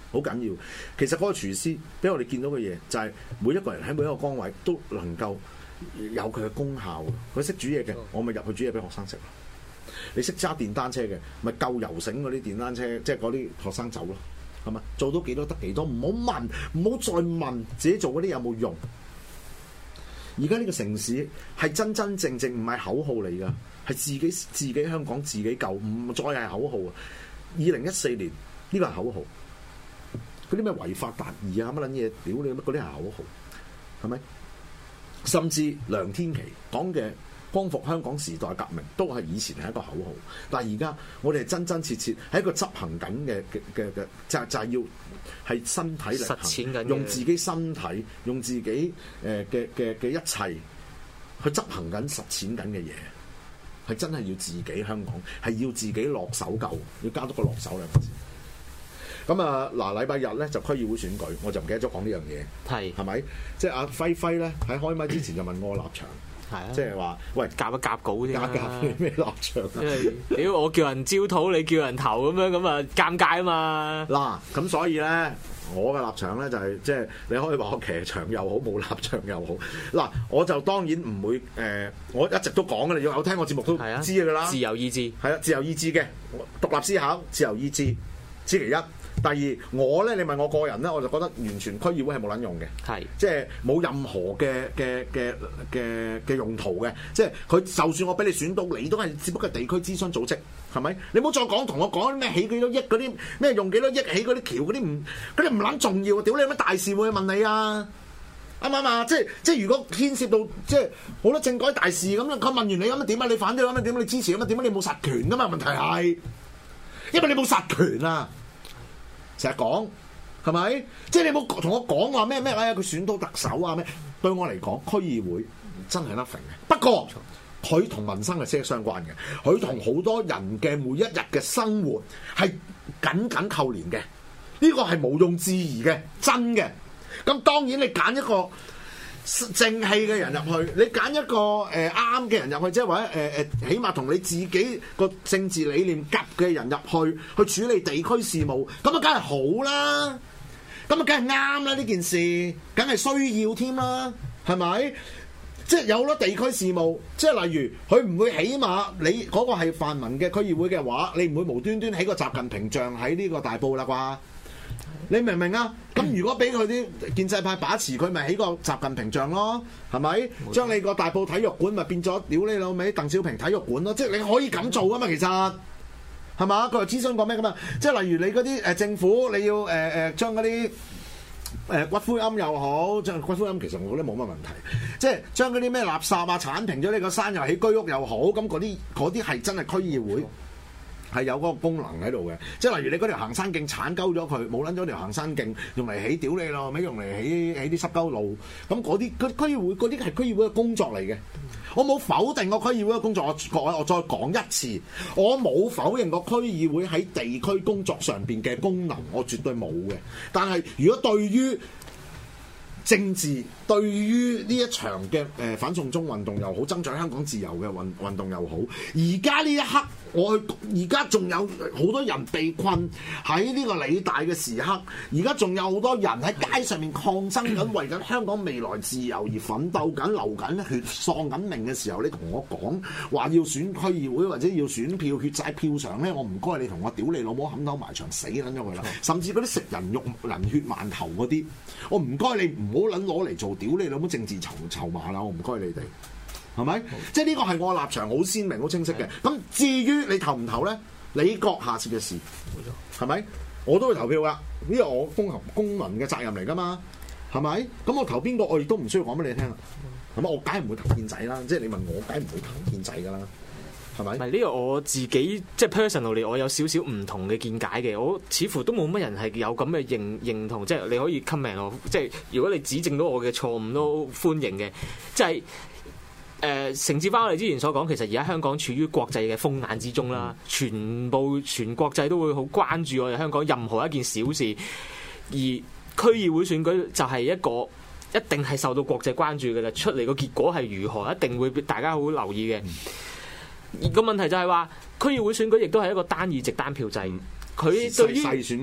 好緊要。其實嗰個廚師俾我哋見到嘅嘢，就係每一個人喺每一個崗位都能夠有佢嘅功效。佢識煮嘢嘅，我咪入去煮嘢俾學生食。你識揸電單車嘅，咪救油繩嗰啲電單車，即係嗰啲學生走咯，係咪？做到幾多得幾多，唔好問，唔好再問自己做嗰啲有冇用。而家呢個城市係真真正正唔係口號嚟㗎，係自己自己香港自己救，唔再係口號啊！二零一四年呢個係口號，嗰啲咩違法達義啊乜撚嘢，屌你乜嗰啲係口號，係咪？甚至梁天琦講嘅光復香港時代革命都係以前係一個口號，但係而家我哋係真真切切喺一個執行緊嘅嘅嘅嘅，就就係要係身體力行，用自己身體，用自己誒嘅嘅嘅一切去執行緊實踐緊嘅嘢，係真係要自己香港係要自己落手救，要加多個落手兩個字。咁啊嗱，禮拜日咧就區議會選舉，我就唔記得咗講呢樣嘢，係係咪？即係阿輝輝咧喺開麥之前就問我立場。係啊，即係話，喂，夾一夾稿啫，夾夾咩立場啊？因為屌我叫人招土，你叫人投咁樣，咁啊尷尬啊嘛。嗱，咁所以咧，我嘅立場咧就係、是，即係你可以話我騎牆又好，冇立場又好。嗱，我就當然唔會誒、呃，我一直都講嘅，你有聽我節目都知嘅啦。自由意志係啊，自由意志嘅獨立思考，自由意志，此其一。第二，我咧，你問我個人咧，我就覺得完全區議會係冇撚用嘅，係即係冇任何嘅嘅嘅嘅嘅用途嘅，即係佢就算我俾你選到，你都係只不過地區諮詢組織，係咪？你唔好再講同我講咩起幾多億嗰啲咩用幾多億起嗰啲橋嗰啲唔嗰啲唔撚重要，屌你有乜大事會問你啊？啱唔啱啊？即係即係如果牽涉到即係好多政改大事咁，佢問完你咁啊點啊？你反對咁啊點啊？你支持咁啊點啊？你冇實權噶嘛？問題係因為你冇實權啊！成日講係咪？即係你冇同我講話咩咩？哎呀，佢選到特首啊咩？對我嚟講，區議會真係 nothing 嘅。不過佢同民生係息息相關嘅，佢同好多人嘅每一日嘅生活係緊緊扣連嘅。呢個係毋庸置疑嘅，真嘅。咁當然你揀一個正氣嘅人入去，你揀一個誒啱嘅人入去，即係話誒誒，起碼同你自己個政治理念夾嘅人入去，去處理地區事務，咁啊梗係好啦，咁啊梗係啱啦，呢件事梗係需要添啦，係咪？即係有好多地區事務，即係例如佢唔會起碼你嗰個係泛民嘅區議會嘅話，你唔會無端端起個習近平像喺呢個大埔啦啩？你明唔明啊？咁如果俾佢啲建制派把持，佢咪起個習近平像咯，係咪？將你個大埔體育館咪變咗屌你老味鄧小平體育館咯，即係你可以咁做噶嘛，其實係嘛？佢又諮詢過咩噶嘛？即係例如你嗰啲誒政府你要誒誒、呃、將嗰啲誒骨灰龕又好，將骨灰龕其實我覺得冇乜問題，即係將嗰啲咩垃圾啊剷平咗呢個山又起居屋又好，咁嗰啲嗰啲係真係區議會。係有嗰個功能喺度嘅，即係例如你嗰條行山徑剷鳩咗佢，冇撚咗條行山徑，用嚟起屌你咯，咪用嚟起起啲濕鳩路，咁嗰啲區議會嗰啲係區議會嘅工作嚟嘅。我冇否定過區議會嘅工作，我各位我再講一次，我冇否認過區議會喺地區工作上邊嘅功能，我絕對冇嘅。但係如果對於政治對於呢一場嘅誒反送中運動又好，爭取香港自由嘅運運動又好，而家呢一刻我去，而家仲有好多人被困喺呢個理大嘅時刻，而家仲有好多人喺街上面抗爭緊，為緊香港未來自由而奮鬥緊、流緊血、喪緊命嘅時候，你同我講話要選區議會或者要選票血債票償咧，我唔該你同我屌你老母冚頭埋牆死撚咗佢啦！甚至嗰啲食人肉、人血饅頭嗰啲，我唔該你唔好撚攞嚟做屌你老母政治籌籌碼啦！我唔該你哋。係咪？即係呢個係我立場好鮮明、好清晰嘅。咁至於你投唔投咧，你閣下設嘅事，係咪？我都會投票噶，呢個我公合公民嘅責任嚟噶嘛，係咪？咁我投邊個，我亦都唔需要講俾你聽啦。係咪？我梗係唔會投建制啦。即係你問我，梗係唔會投建制噶啦。係咪？唔係呢個我自己即係 personally，我有少少唔同嘅見解嘅。我似乎都冇乜人係有咁嘅認認同，即係你可以 comment 我。即係如果你指正到我嘅錯誤，都歡迎嘅。即係。誒、呃，承接翻我哋之前所講，其實而家香港處於國際嘅風眼之中啦，全部全國際都會好關注我哋香港任何一件小事，而區議會選舉就係一個一定係受到國際關注嘅啦，出嚟個結果係如何，一定會大家好留意嘅。而個問題就係話，區議會選舉亦都係一個單議席單票制，佢對於細選區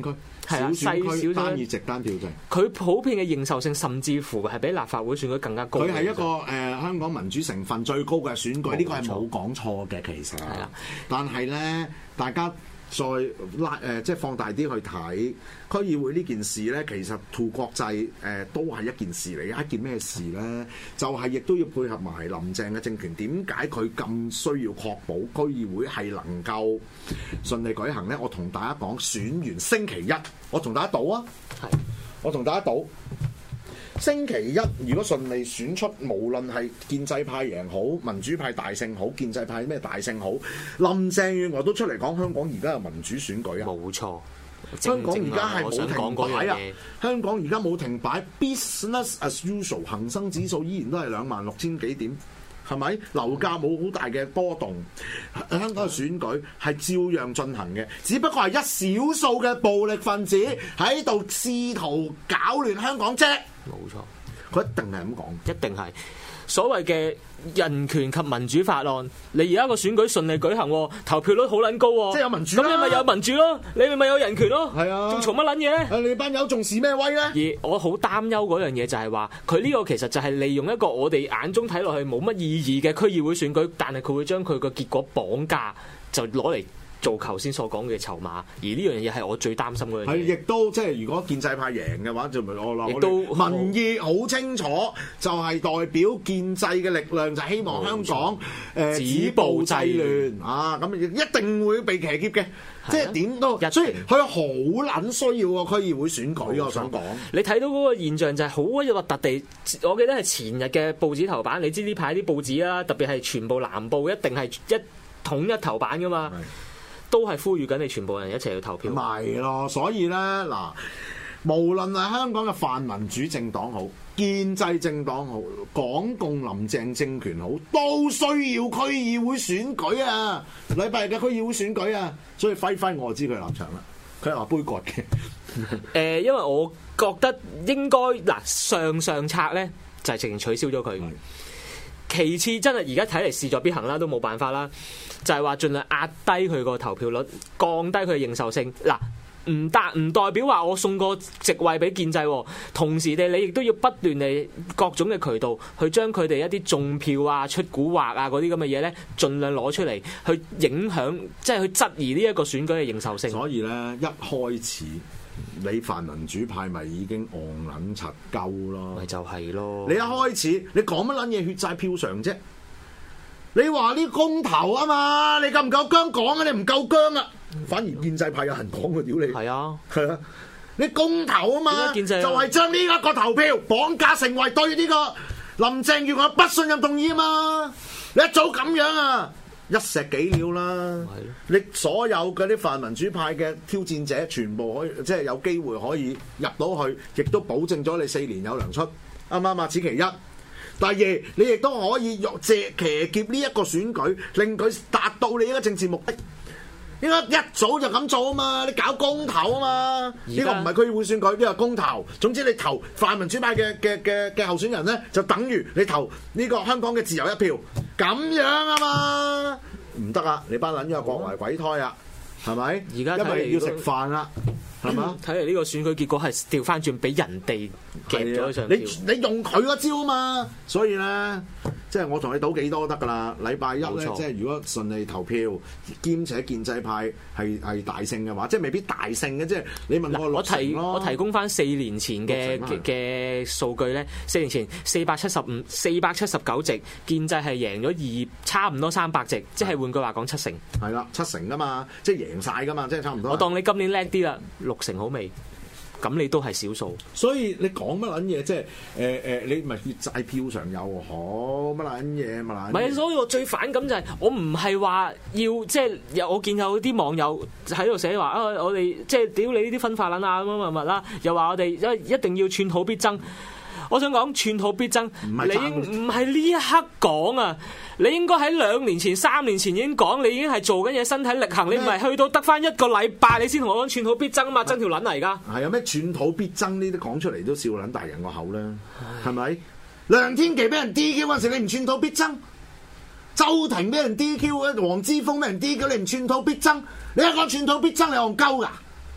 係啊， 小選區細少少單議席單票制。 佢普遍嘅認受性，甚至乎係比立法會選舉更加高。 佢係一個誒、呃、香港民主成分最高嘅選舉，呢個係冇講錯嘅，其實。 係啦， 但係咧，大家再拉誒、呃，即係放大啲去睇區議會呢件事咧，其實套國際誒、呃、都係一件事嚟嘅。一件咩事咧？就係、是、亦都要配合埋林鄭嘅政權。點解佢咁需要確保區議會係能夠順利舉行咧？我同大家講，選完星期一，我同大家賭啊！ 係， 我同大家賭。星期一如果順利選出，無論係建制派贏好、民主派大勝好、建制派咩大勝好，林鄭月娥都出嚟講香港而家有民主選舉啊！ 冇錯， 香港而家係冇停擺啊！ 嘢香港而家冇停擺 ，business as usual，恒生指數依然都係兩萬六千幾點，係咪？樓價冇好大嘅波動，香港嘅選舉係照樣進行嘅，只不過係一少數嘅暴力分子喺度試圖搞亂香港啫。 冇錯， 佢一定係咁講， 一定係所謂嘅人權及民主法案。你而家個選舉順利舉行，投票率好撚高， 即係有民主啦。 咁你咪有民主咯，你咪有人權咯。 係啊， 仲嘈乜撚嘢咧？ 誒，你班友重視咩威咧？ 而我好擔憂嗰樣嘢就係話，佢呢個其實就係利用一個我哋眼中睇落去冇乜意義嘅區議會選舉，但係佢會將佢個結果綁架，就攞嚟做頭先所講嘅籌碼，而呢樣嘢係我最擔心嗰樣嘢。係， 亦都即係如果建制派贏嘅話，就咪我諗， 亦都民意好清楚，就係代表建制嘅力量，就希望香港誒止暴制亂啊！咁一定會被騎劫嘅，即係點都，所以佢好撚需要個區議會選舉。我想講， 你睇到嗰個現象就係好鬼核突地，我記得係前日嘅報紙頭版，你知呢排啲報紙啦，特別係全部南報一定係一統一頭版噶嘛。都係呼籲緊你全部人一齊去投票。 咪咯，所以咧嗱，無論係香港嘅泛民主政黨好、建制政黨好、港共林鄭政權好，都需要區議會選舉啊！禮拜日嘅區議會選舉啊！所以輝輝我就知佢立場啦，佢係話杯葛嘅。 誒、呃，因為我覺得應該嗱上上策咧就係直情取消咗佢。其次，真係而家睇嚟勢在必行啦，都冇辦法啦。就係話盡量壓低佢個投票率，降低佢嘅認受性。嗱，唔代唔代表話我送個席位俾建制，同時地你亦都要不斷地各種嘅渠道去將佢哋一啲種票啊、出蠱惑啊嗰啲咁嘅嘢咧，盡量攞出嚟去影響，即係去質疑呢一個選舉嘅認受性。 所以咧，一開始你泛民主派咪已經戇撚柒鳩咯， 咪就係咯。 你一開始你講乜撚嘢血債票償啫？你話呢公投啊嘛，你夠唔夠姜講啊？你唔夠姜啊！反而建制派有人講嘅屌你， 係啊， 係啊，你公投啊嘛， 建制啊就係將呢一個投票綁架成為對呢個林鄭月娥不信任動議啊嘛！你一早咁樣啊，一石幾鳥啦！你所有嗰啲泛民主派嘅挑戰者，全部可以即係有機會可以入到去，亦都保證咗你四年有糧出，啱唔啱啊？此其一。第二，你亦都可以用借騎劫呢一個選舉，令佢達到你一個政治目的。應該一早就咁做啊嘛！你搞公投啊嘛！呢個唔係區議會選舉，呢個係公投。總之你投泛民主派嘅嘅嘅嘅候選人咧，就等於你投呢個香港嘅自由一票，咁樣啊嘛！唔得啊！你班撚咗國懷鬼胎啊！係咪？ 而家因為要食飯啦。係嘛？ 睇嚟呢個選舉結果係調翻轉，俾人哋夾咗上票。 你你用佢嗰招啊嘛，所以咧，即係我同你賭幾多得㗎啦。禮拜一咧，即係如果順利投票，兼且建制派係係大勝嘅話，即係未必大勝嘅。即係你問我， 我提我提供翻四年前嘅嘅數據咧，四年前四百七十五、四百七十九席，建制係贏咗二差唔多三百席，即係換句話講七成。係啦，七成㗎嘛，即係贏晒㗎嘛，即係差唔多。 我當你今年叻啲啦，六成好未？咁你都係少數， 所以你講乜撚嘢？即係誒誒，你咪血債票償又好乜撚嘢乜撚？ 唔係，所以我最反感就係、是、我唔係話要即係有我見有啲網友喺度寫話啊，我哋即係屌你呢啲分化撚啊乜乜乜啦，又話我哋一一定要寸土必爭。我想講寸土必爭，你應唔係呢一刻講啊？你應該喺兩年前、三年前已經講，你已經係做緊嘢身體力行，你唔係去到得翻一個禮拜，你先同我講寸土必爭啊嘛，爭條撚嚟㗎。係有咩寸土必爭呢啲講出嚟都笑撚大人個口啦，係咪？梁天琦俾人 D Q 嗰陣時，你唔寸土必爭；周庭俾人 D Q，黃之鋒俾人 D Q，你唔寸土必爭？你一講寸土必爭，你戇鳩㗎？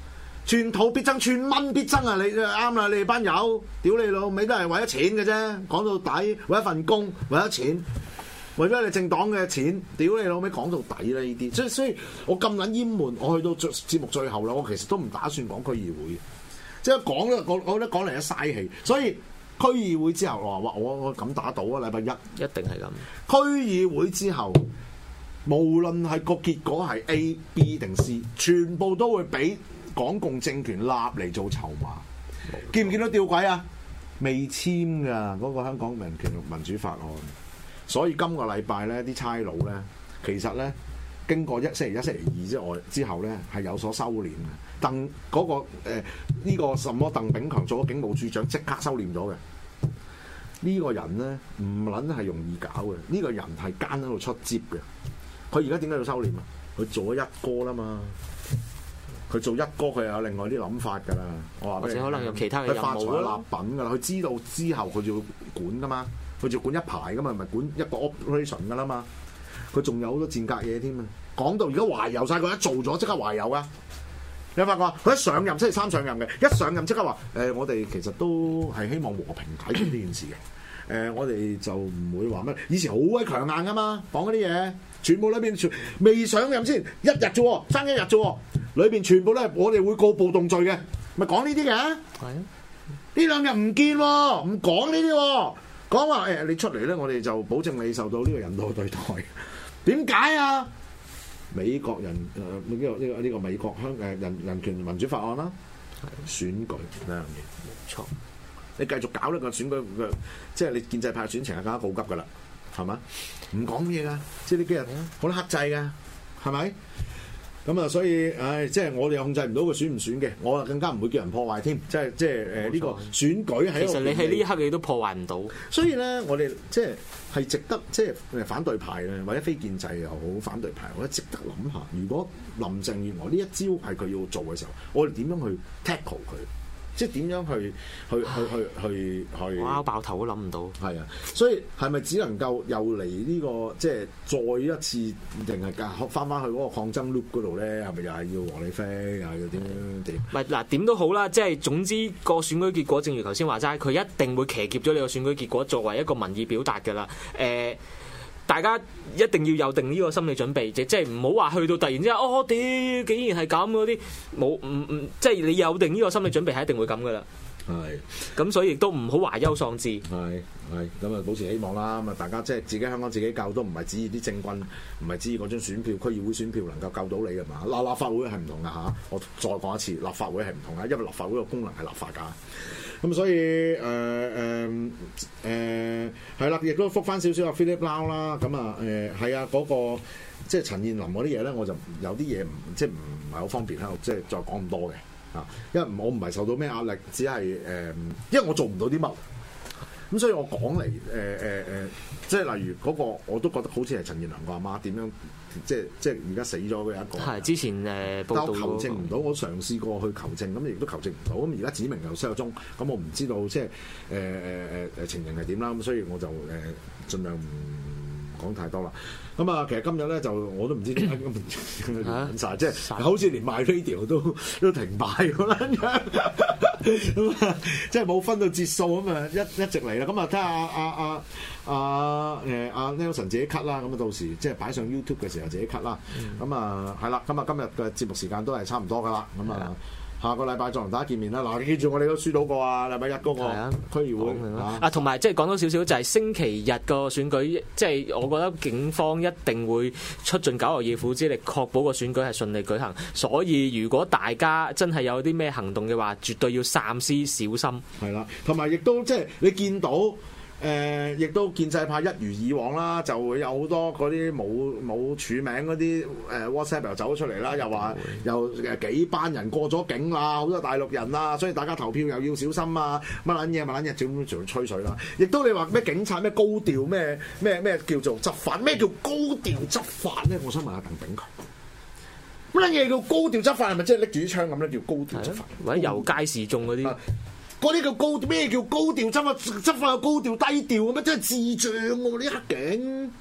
寸土必爭，寸蚊必爭啊！你啱啦，你哋班友，屌你老味都係為咗錢嘅啫，講到底為一份工，為咗錢，為咗你政黨嘅錢，屌你老味講到底啦呢啲，所以所以我咁撚厭悶，我去到節目最後啦，我其實都唔打算講區議會，即係講咧，我我覺得講嚟一嘥氣，所以區議會之後我話我我咁打到啊，禮拜一一定係咁。 區議會之後。無論係個結果係 A、B 定 C， 全部都會俾港共政權立嚟做籌碼。見唔見到吊詭啊？未簽㗎嗰、那個香港人權民主法案，所以今個禮拜咧啲差佬咧，其實咧經過一星期一、星期二之外之後咧係有所收斂嘅。鄧嗰、那個呢、呃這個什麼鄧炳強做咗警務處長，即刻收斂咗嘅。呢、這個人咧唔撚係容易搞嘅，呢、這個人係奸喺度出接嘅。佢而家點解要收斂啊？佢做咗一哥啦嘛，佢做一哥佢有另外啲諗法㗎啦。我話或者可能有其他嘅任務佢發財立品㗎啦，佢知道之後佢就要管㗎嘛，佢就管一排㗎嘛，唔係管一個 operation 㗎啦嘛。佢仲有好多賤格嘢添啊！講到而家懷柔晒，佢一做咗即刻懷柔㗎。你有發覺佢一上任星期三上任嘅，一上任即刻話誒、呃，我哋其實都係希望和平解決呢件事嘅。誒、呃，我哋就唔會話咩，以前好鬼強硬㗎嘛，講嗰啲嘢。全部裏邊全未上任先一日啫，爭一日啫，裏邊全部咧我哋會告暴動罪嘅，咪講呢啲嘅。係啊，呢兩日唔見喎，唔講呢啲，講話誒你出嚟咧，我哋就保證你受到呢個人道對待。點解啊？美國人誒呢、呃這個呢、這個呢、這個美國香誒人人權民主法案啦，選舉兩樣嘢，冇錯。你繼續搞呢個選舉嘅，即係你建制派選情係更加告急噶啦。係嘛？唔講嘢噶，即係呢幾日好得克制噶，係咪？咁啊，所以唉，即係我哋又控制唔到佢選唔選嘅，我更加唔會叫人破壞添。即係即係誒呢個選舉喺。其實你喺呢一刻你都破壞唔到。所以咧，我哋即係係值得即係誒反對派咧，或者非建制又好，反對派，我覺得值得諗下。如果林鄭月娥呢一招係佢要做嘅時候，我哋點樣去 tackle 佢？即係點樣去去去去去去？哇！爆頭都諗唔到。係啊，所以係咪只能夠又嚟呢個即係再一次，定係翻翻去嗰個抗爭 loop 嗰度咧？係咪又係要黃利飛，又係要點樣點？唔係嗱，點都好啦，即係總之個選舉結果，正如頭先話齋，佢一定會騎劫咗你個選舉結果，作為一個民意表達㗎啦。誒、呃。大家一定要有定呢個心理準備，即係唔好話去到突然之間，哦屌，竟然係咁嗰啲，冇唔唔，即係你有定呢個心理準備係一定會咁噶啦。係，咁所以亦都唔好懷憂喪志。係係，咁啊保持希望啦。咁啊大家即係自己香港自己救，都唔係指意啲政軍，唔係指意嗰張選票，區議會選票能夠救到你㗎嘛。嗱，立法會係唔同㗎嚇，我再講一次，立法會係唔同㗎，因為立法會個功能係立法㗎。咁所以誒誒誒係啦，亦都覆翻少少阿 Philip Lau 啦。咁啊誒係啊，嗰個即係陳彥霖嗰啲嘢咧，我就有啲嘢唔即係唔係好方便喺度，即係再講咁多嘅啊。因為我唔係受到咩壓力，只係誒，因為我做唔到啲乜。咁所以我講嚟誒誒誒，即係例如嗰個我都覺得好似係陳彥霖個阿媽點樣，即係即係而家死咗嘅一個。係之前誒報道，但我求證唔到，我嘗試過去求證，咁亦都求證唔到。咁而家指明又失咗蹤，咁我唔知道即係誒誒誒誒情形係點啦。咁所以我就誒盡量唔講太多啦。咁啊，其實今日咧就我都唔知點解咁亂曬，即係好似連 MyRadio 都都停擺咁樣，咁啊，即係冇分到節數咁啊，一一直嚟啦。咁啊，睇下阿阿阿誒阿 Nelson 自己 cut 啦。咁啊，到時即係擺上 YouTube 嘅時候自己 cut 啦。咁啊，係啦。咁啊，今日嘅節目時間都係差唔多噶啦。咁啊。下個禮拜再同大家見面啦！嗱，記住我哋都輸到過啊，禮拜一嗰個區議會啊，同埋即係講多少少就係星期日個選舉，即係我覺得警方一定會出盡九牛二虎之力，確保個選舉係順利舉行。所以如果大家真係有啲咩行動嘅話，絕對要三思小心。係啦，同埋亦都即係你見到。誒，亦、呃、都建制派一如以往啦，就會有好多嗰啲冇冇署名嗰啲誒 WhatsApp 又走咗出嚟啦，又話又誒幾班人過咗境啦，好多大陸人啦，所以大家投票又要小心啊！乜撚嘢乜撚嘢，總之就吹水啦。亦都你話咩警察咩高調咩咩咩叫做執法？咩叫高調執法咧？我想問下鄧炳強，乜撚嘢叫高調執法？係咪即係拎住啲槍咁咧叫高調執法？或者遊街示眾嗰啲？嗰啲叫高咩叫高調執法？執法又高調低調咁樣，真係智障喎！呢黑警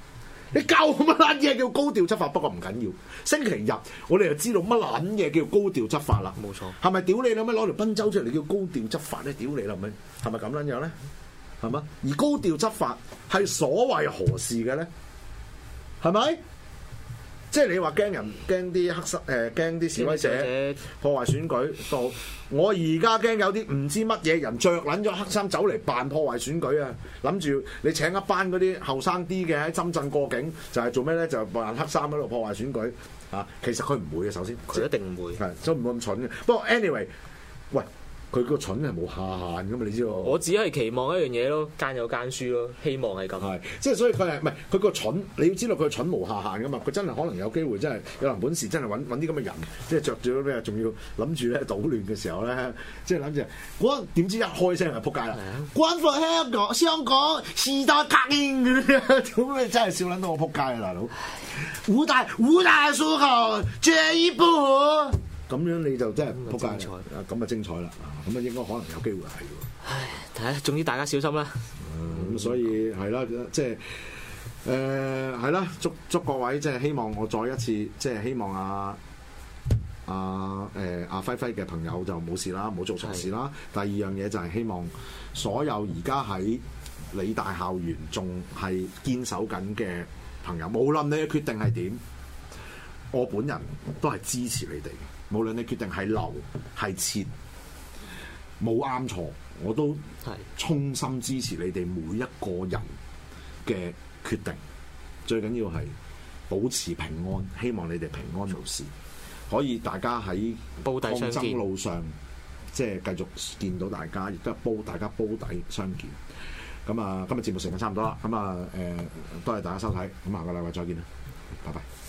你教乜撚嘢叫高調執法？不過唔緊要，星期日我哋就知道乜撚嘢叫高調執法啦。 冇錯， 係咪屌你老味攞條賓州出嚟叫高調執法咧？屌你老味，係咪咁撚樣咧？係嘛？而高調執法係所謂何事嘅咧？係咪？即係你話驚人驚啲黑室誒驚啲示威者破壞選舉到，我而家驚有啲唔知乜嘢人着撚咗黑衫走嚟扮破壞選舉啊！諗住你請一班嗰啲後生啲嘅喺深圳過境，就係、是、做咩咧？就扮黑衫喺度破壞選舉啊！其實佢唔會嘅，首先佢一定唔會， 係所以唔會咁蠢嘅。不過 anyway， 喂。佢個蠢係冇下限噶嘛？你知道？我只係期望一樣嘢咯，間有間輸咯，希望係咁。 係，即係所以佢係唔係佢個蠢？你要知道佢蠢無下限噶嘛？佢真係可能有機會，真係有能本事，真係揾揾啲咁嘅人，即係着住咩，仲要諗住咧搗亂嘅時候咧，即係諗住嗰點知一開聲就撲街啦！關乎香港，香港時代革命咁你真係笑撚到我撲街啊，大佬！五大五大訴求，這一步。咁樣你就真係撲街啦！咁啊精彩啦！咁啊應該可能有機會係喎。 唉，睇下，總之大家小心啦。 咁、嗯、所以係啦，即係誒係啦，祝祝各位即係希望我再一次即係希望阿阿誒阿輝輝嘅朋友就冇事啦，冇做錯事啦。第二樣嘢就係希望所有而家喺理大校園仲係堅守緊嘅朋友，無論你嘅決定係點，我本人都係支持你哋。無論你決定係留係撤，冇啱錯，我都衷心支持你哋每一個人嘅決定。最緊要係保持平安，希望你哋平安無事，可以大家喺抗爭路上即係繼續見到大家，亦都係煲大家煲底相見。咁啊，今日節目時間差唔多啦，咁啊誒，多謝大家收睇，咁下個禮拜再見啦，拜拜。